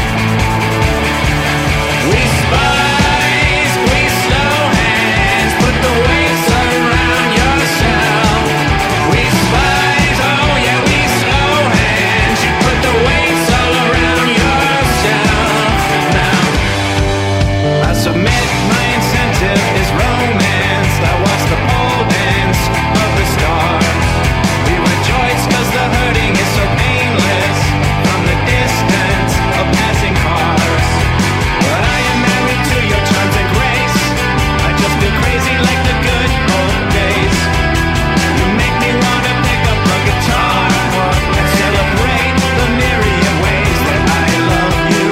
We spies, we slow hands, put the weights around yourself. We spies, oh yeah, we slow hands, you put the weights all around yourself. Now I submit, my incentive is romance. I watch the pole dance of the stars. We rejoice cause the hurting is so painless from the distance of passing cars. But I am married to your charms and grace. I just feel crazy like the good old days. You make me wanna pick up a guitar and celebrate the myriad ways that I love you.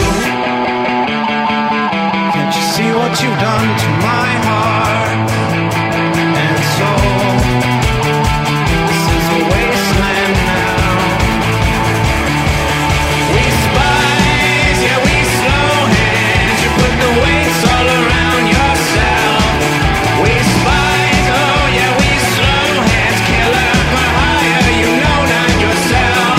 Can't you see what you've done to my heart and soul? This is a wasteland now. We spies, yeah, we slow hands. You put the weights all around yourself. We spies, oh yeah, we slow hands. Killer for hire, you know not yourself.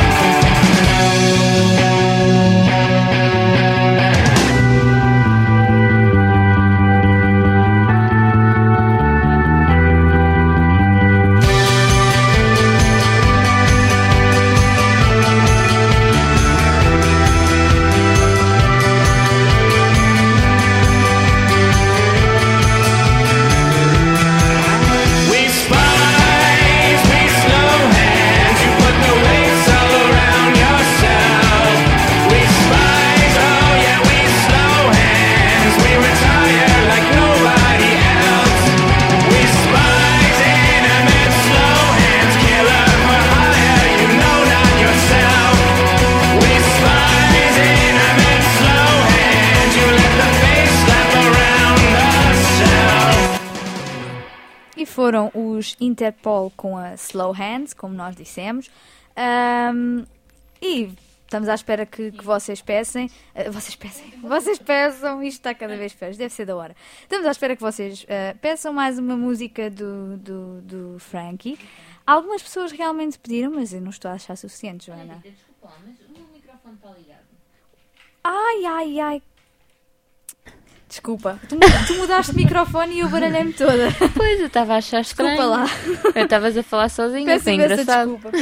We spies, we slow hands. You put the weights all around yourself. We spies, oh yeah, we slow hands. We retire like nobody else. We spies, intimate, slow hands. Killer for hire, you know not yourself. We spies, intimate, slow hands. You let the face slap around ourselves. E foram os Interpol com a Slow Hands, como nós dissemos. Ahm, e estamos à espera que, que vocês peçam. ah, vocês peçam. Vocês peçam. Isto está cada vez pior. Deve ser da hora. Estamos à espera que vocês ah, peçam mais uma música do, do, do Frankie. Algumas pessoas realmente pediram, mas eu não estou a achar suficiente, Joana. Desculpa, mas o meu microfone está ligado. Ai, ai, ai. Desculpa. Tu, tu mudaste de microfone e eu baralhei-me toda. Pois, eu estava a achar estranho. Desculpa lá. Eu estavas a falar sozinha, Peço foi imensa engraçado. desculpa.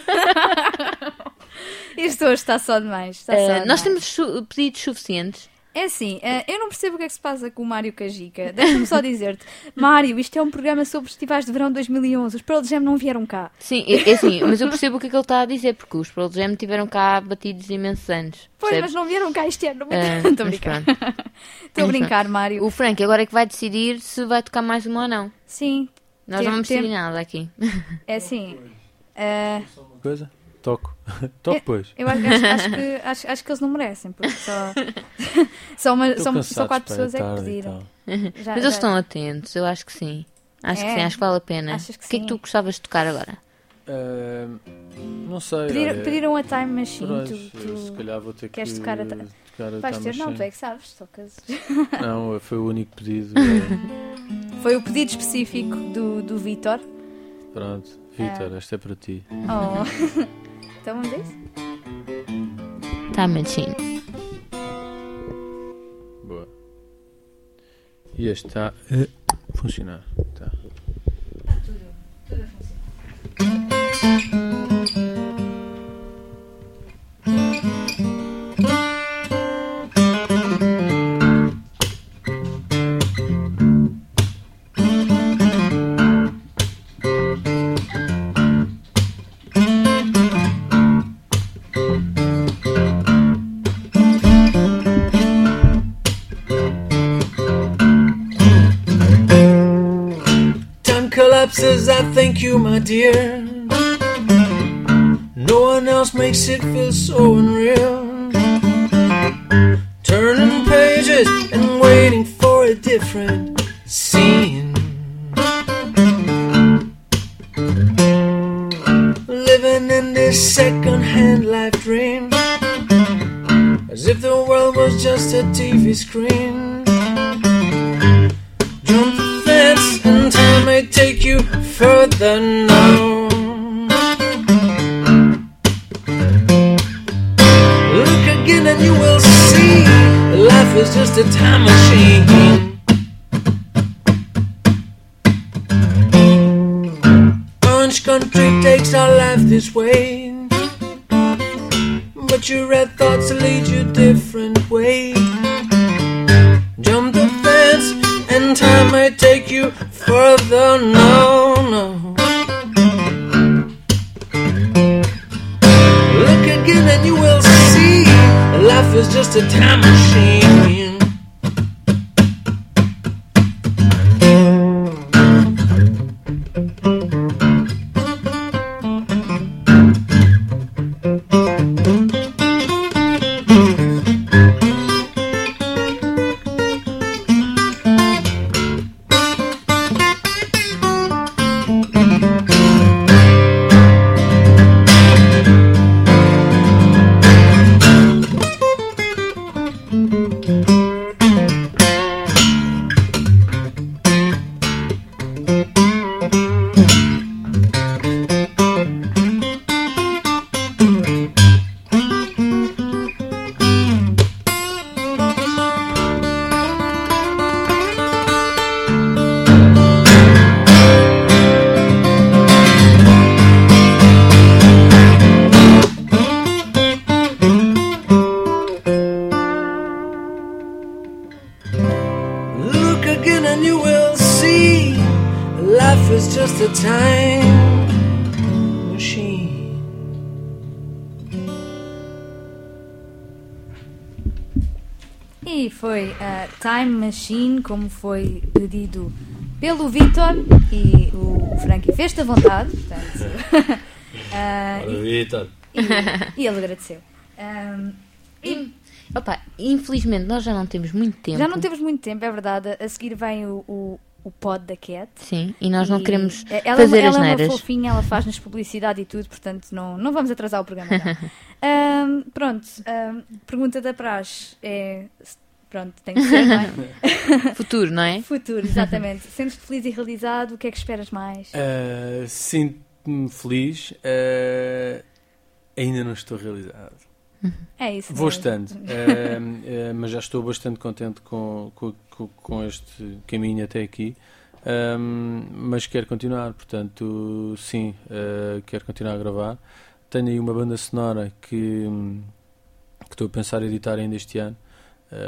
Peço- Isto hoje está só demais. Está só Eh, demais. nós temos su- pedidos suficientes. É assim, eh, eu não percebo o que é que se passa com o Mário Cajica. Deixa-me só dizer-te. Mário, isto é um programa sobre festivais de verão de dois mil e onze. Os Pearl Jam não vieram cá. Sim, é, é assim, mas eu percebo o que é que ele está a dizer, porque os Pearl Jam tiveram cá batidos imensos anos. Pois, percebes? mas não vieram cá este ano. Ah, Estou a mas brincar. pronto. Estou a Mas brincar, pronto. Mário. O Frank agora é que vai decidir se vai tocar mais uma ou não. Sim. Nós Tem- não vamos tem- decidir nada aqui. É assim. eh, Uma coisa? Toco. Toco, pois. Eu acho, acho- acho que, acho, acho que eles não merecem, porque só, só, uma, Estou só, cansado, só quatro pá, é pessoas é que tarde e pediram. Já- Mas eles já- estão atentos, eu acho que sim. Acho que É? sim, acho que vale a pena. Achas que o que é que sim? tu gostavas de tocar agora? Ah, não sei. Pediram, olha, pediram a Time Machine. pois, Tu, eu tu se calhar vou ter queres que tocar a, ta- tocar a Vais Time ter? Não, Machine. tu é que sabes. Tocas. Não, foi o único pedido. eh, Foi o pedido específico do, do Vitor. Pronto, Vitor, esta é para ti. Oh. Então vamos a isso? Time Machine. Boa. E este está a funcionar. Tá. Time collapses, I thank you, my dear. No one else makes it feel so unreal. Turning pages and waiting for a different scene. Living in this second-hand life dream, as if the world was just a T V screen. Jump the fence and time may take you further now. Look again and you will see life is just a time machine. Orange country takes our life this way, but your red thoughts lead you different way. Jump the fence and time may take you further. No, no. Look again and you will see life is just a time machine. Look again and you will see life is just a time machine. E foi a Time Machine, como foi pedido pelo Vitor, e o Frankie fez-te à vontade. Portanto, ah, Ora, e- Vitor. E, e ele agradeceu. Ahm, e Opa, infelizmente nós já não temos muito tempo. já não temos muito tempo, é verdade. A seguir vem o, o, o pod da Cat. Sim, e nós não queremos ela, fazer ela as é uma neiras. fofinha, ela faz-nos publicidade e tudo, portanto não, não vamos atrasar o programa. não. Ahm, pronto, ahm, pergunta da praxe é. Pronto, tem que ser, não é? Futuro, não é? Futuro, exatamente. Sentes-te feliz e realizado? O que é que esperas mais? Ah, Sinto-me feliz. ah, ainda não estou realizado. É isso Vou mesmo. estando. ah, ah, mas já estou bastante contente com, com, com, com este caminho até aqui. Ah, mas quero continuar, portanto, sim, ah, quero continuar a gravar. Tenho aí uma banda sonora que, que estou a pensar em editar ainda este ano. Uh,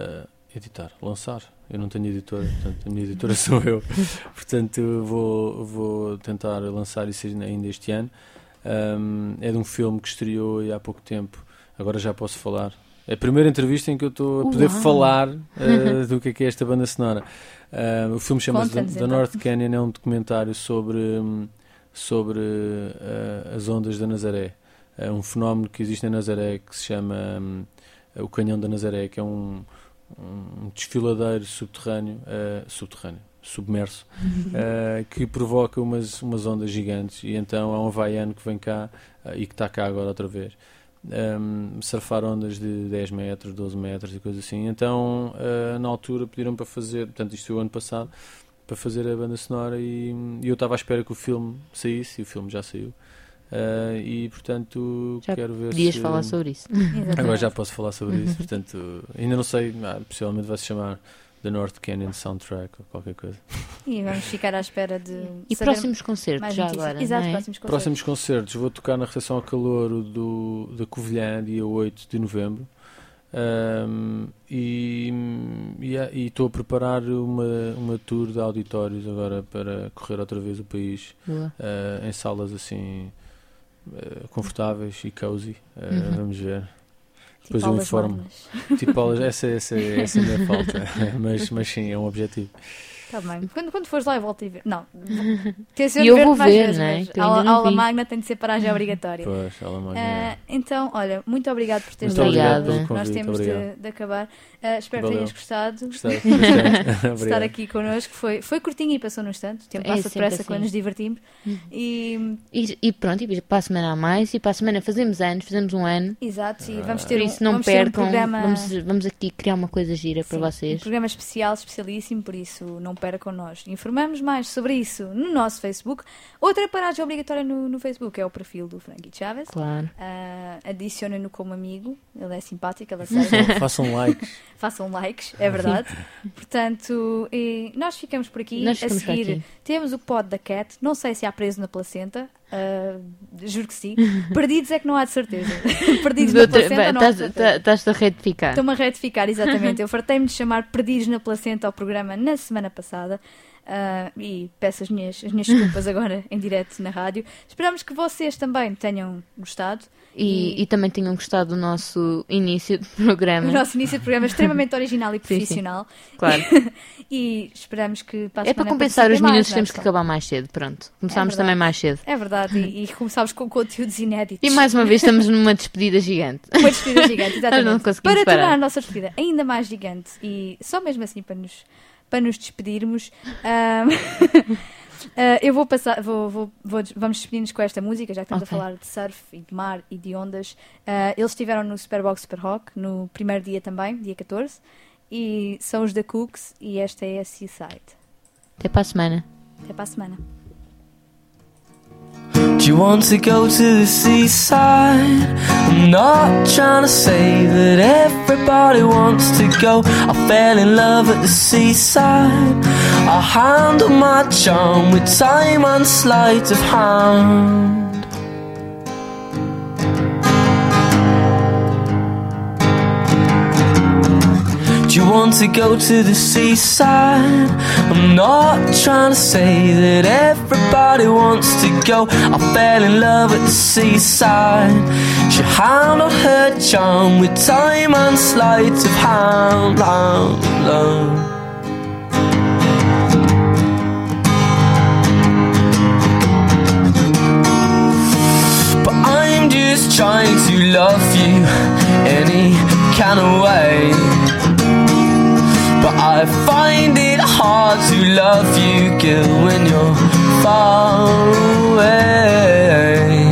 editar, lançar. Eu não tenho editora, portanto, a minha editora sou eu. Portanto, vou, vou tentar lançar isso ainda este ano. Um, é de um filme que estreou há pouco tempo. Agora já posso falar. É a primeira entrevista em que eu estou a poder Uau. falar uh, do que é, que é esta banda sonora. Uh, o filme chama-se The, Conta-nos, The então. North Canyon, é um documentário sobre, um, sobre uh, as ondas da Nazaré. É um fenómeno que existe na Nazaré que se chama um, o Canhão da Nazaré, que é um, um desfiladeiro subterrâneo, uh, subterrâneo, submerso, uh, que provoca umas, umas ondas gigantes. E então há um havaiano que vem cá uh, e que está cá agora outra vez. Um, surfar ondas de dez metros, doze metros e coisas assim. Então, uh, na altura, pediram para fazer, portanto, isto foi o ano passado, para fazer a banda sonora e, e eu estava à espera que o filme saísse e o filme já saiu. Uh, e, portanto, Já quero ver podias se... falar sobre isso. Agora já posso falar sobre isso, portanto, ainda não sei, ah, possivelmente vai se chamar The North Canyon Soundtrack ou qualquer coisa. E vamos ficar à espera de. E saber próximos concertos, mais já notícias. agora, Exato, não é? próximos concertos. Próximos concertos, vou tocar na Recepção ao Calouro do, da Covilhã, dia oito de novembro. Um, e e estou a preparar uma, uma tour de auditórios agora para correr outra vez o país, uh, em salas assim uh, confortáveis e cozy. Uh, Uhum. Vamos ver. Tipo Depois eu aulas informo. magnas. Tipo aulas, essa, essa, essa ainda falta, mas, mas sim, é um objetivo. Está bem. Quando, quando fores lá, eu volto a ver. Não. Tem de ser E eu ver vou mais ver, vezes, não é? mas Que eu ainda a aula, não aula vi. magna tem de ser paragem obrigatória. Pois, aula magna. Ah, então, olha, muito obrigado por teres Muito obrigado vindo. pelo convite, Nós temos obrigado. de, de acabar. Ah, espero que Valeu. tenhas gostado Gostei, de bastante. estar Obrigado. aqui connosco. Foi, foi curtinho e passou num instante. O tempo É passa sempre depressa assim. quando nos divertimos. E, E, e pronto, e para a semana há mais, e para a semana fazemos anos, fazemos um ano. exato, e vamos Por ter um, isso não vamos ter um percam, programa. vamos, vamos aqui criar uma coisa gira para Sim, vocês. Um programa especial, especialíssimo, por isso não percam nós. Informamos mais sobre isso no nosso Facebook. Outra paragem obrigatória no, no Facebook é o perfil do Frankie Chaves. Claro. Ah, adicionem-no como amigo, ele é simpático, ele Façam, aceita. façam likes. Façam likes, é verdade. Portanto, e nós ficamos por aqui. Nós A ficamos por seguir aqui. temos o pod da Cat. Não sei se há preso na placenta. ah, juro que sim. Perdidos é que não há de certeza. Perdidos na placenta não há de certeza. Estás a retificar. Estou-me a retificar, exatamente. Eu fartei-me de chamar Perdidos na Placenta ao programa na semana passada. ah, e peço as minhas, as minhas desculpas agora em direto na rádio. Esperamos que vocês também tenham gostado. E, e também tenham gostado do nosso início de programa. O nosso início de programa é extremamente original e Sim, sim. profissional. Claro. E esperamos que para a É para semana compensar os participem minutos, mais, temos não é, que pessoal? acabar mais cedo. Pronto. Começámos É também verdade. mais cedo. É verdade, e, e começámos com conteúdos inéditos. E mais uma vez estamos numa despedida gigante. Uma despedida gigante, Nós não exatamente. conseguimos Para parar. tornar a nossa despedida ainda mais gigante e só mesmo assim para nos, para nos despedirmos, ahm, ah, eu vou passar, vou, vou, vou- vamos despedir-nos com esta música, já que estamos Ok. a falar de surf e de mar e de ondas. Ah, eles estiveram no Superbox Super Rock no primeiro dia também, dia catorze, e são os da Cooks e esta é a Seaside. Até para a semana. Até para a semana. Do you want to go to the seaside? I'm not trying to say that everybody wants to go. I fell in love at the seaside. I handle my charm with time and sleight of hand. Do you want to go to the seaside? I'm not trying to say that everybody wants to go. I fell in love at the seaside. She handled her charm with time and sleight of hand. Love, love. But I'm just trying to love you any kind of way. But I find it hard to love you, girl, when you're far away.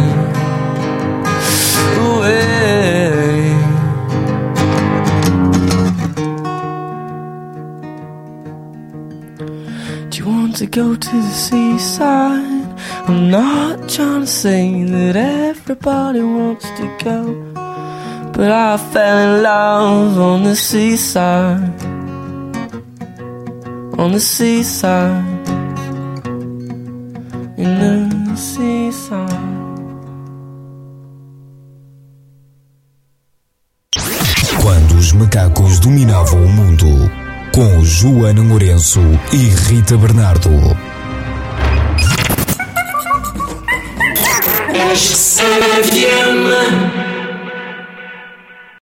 Away. Do you want to go to the seaside? I'm not trying to say that everybody wants to go, but I fell in love on the seaside. On the seaside, in the seaside. Quando os macacos dominavam o mundo, com Joana Lourenço e Rita Bernardo. F M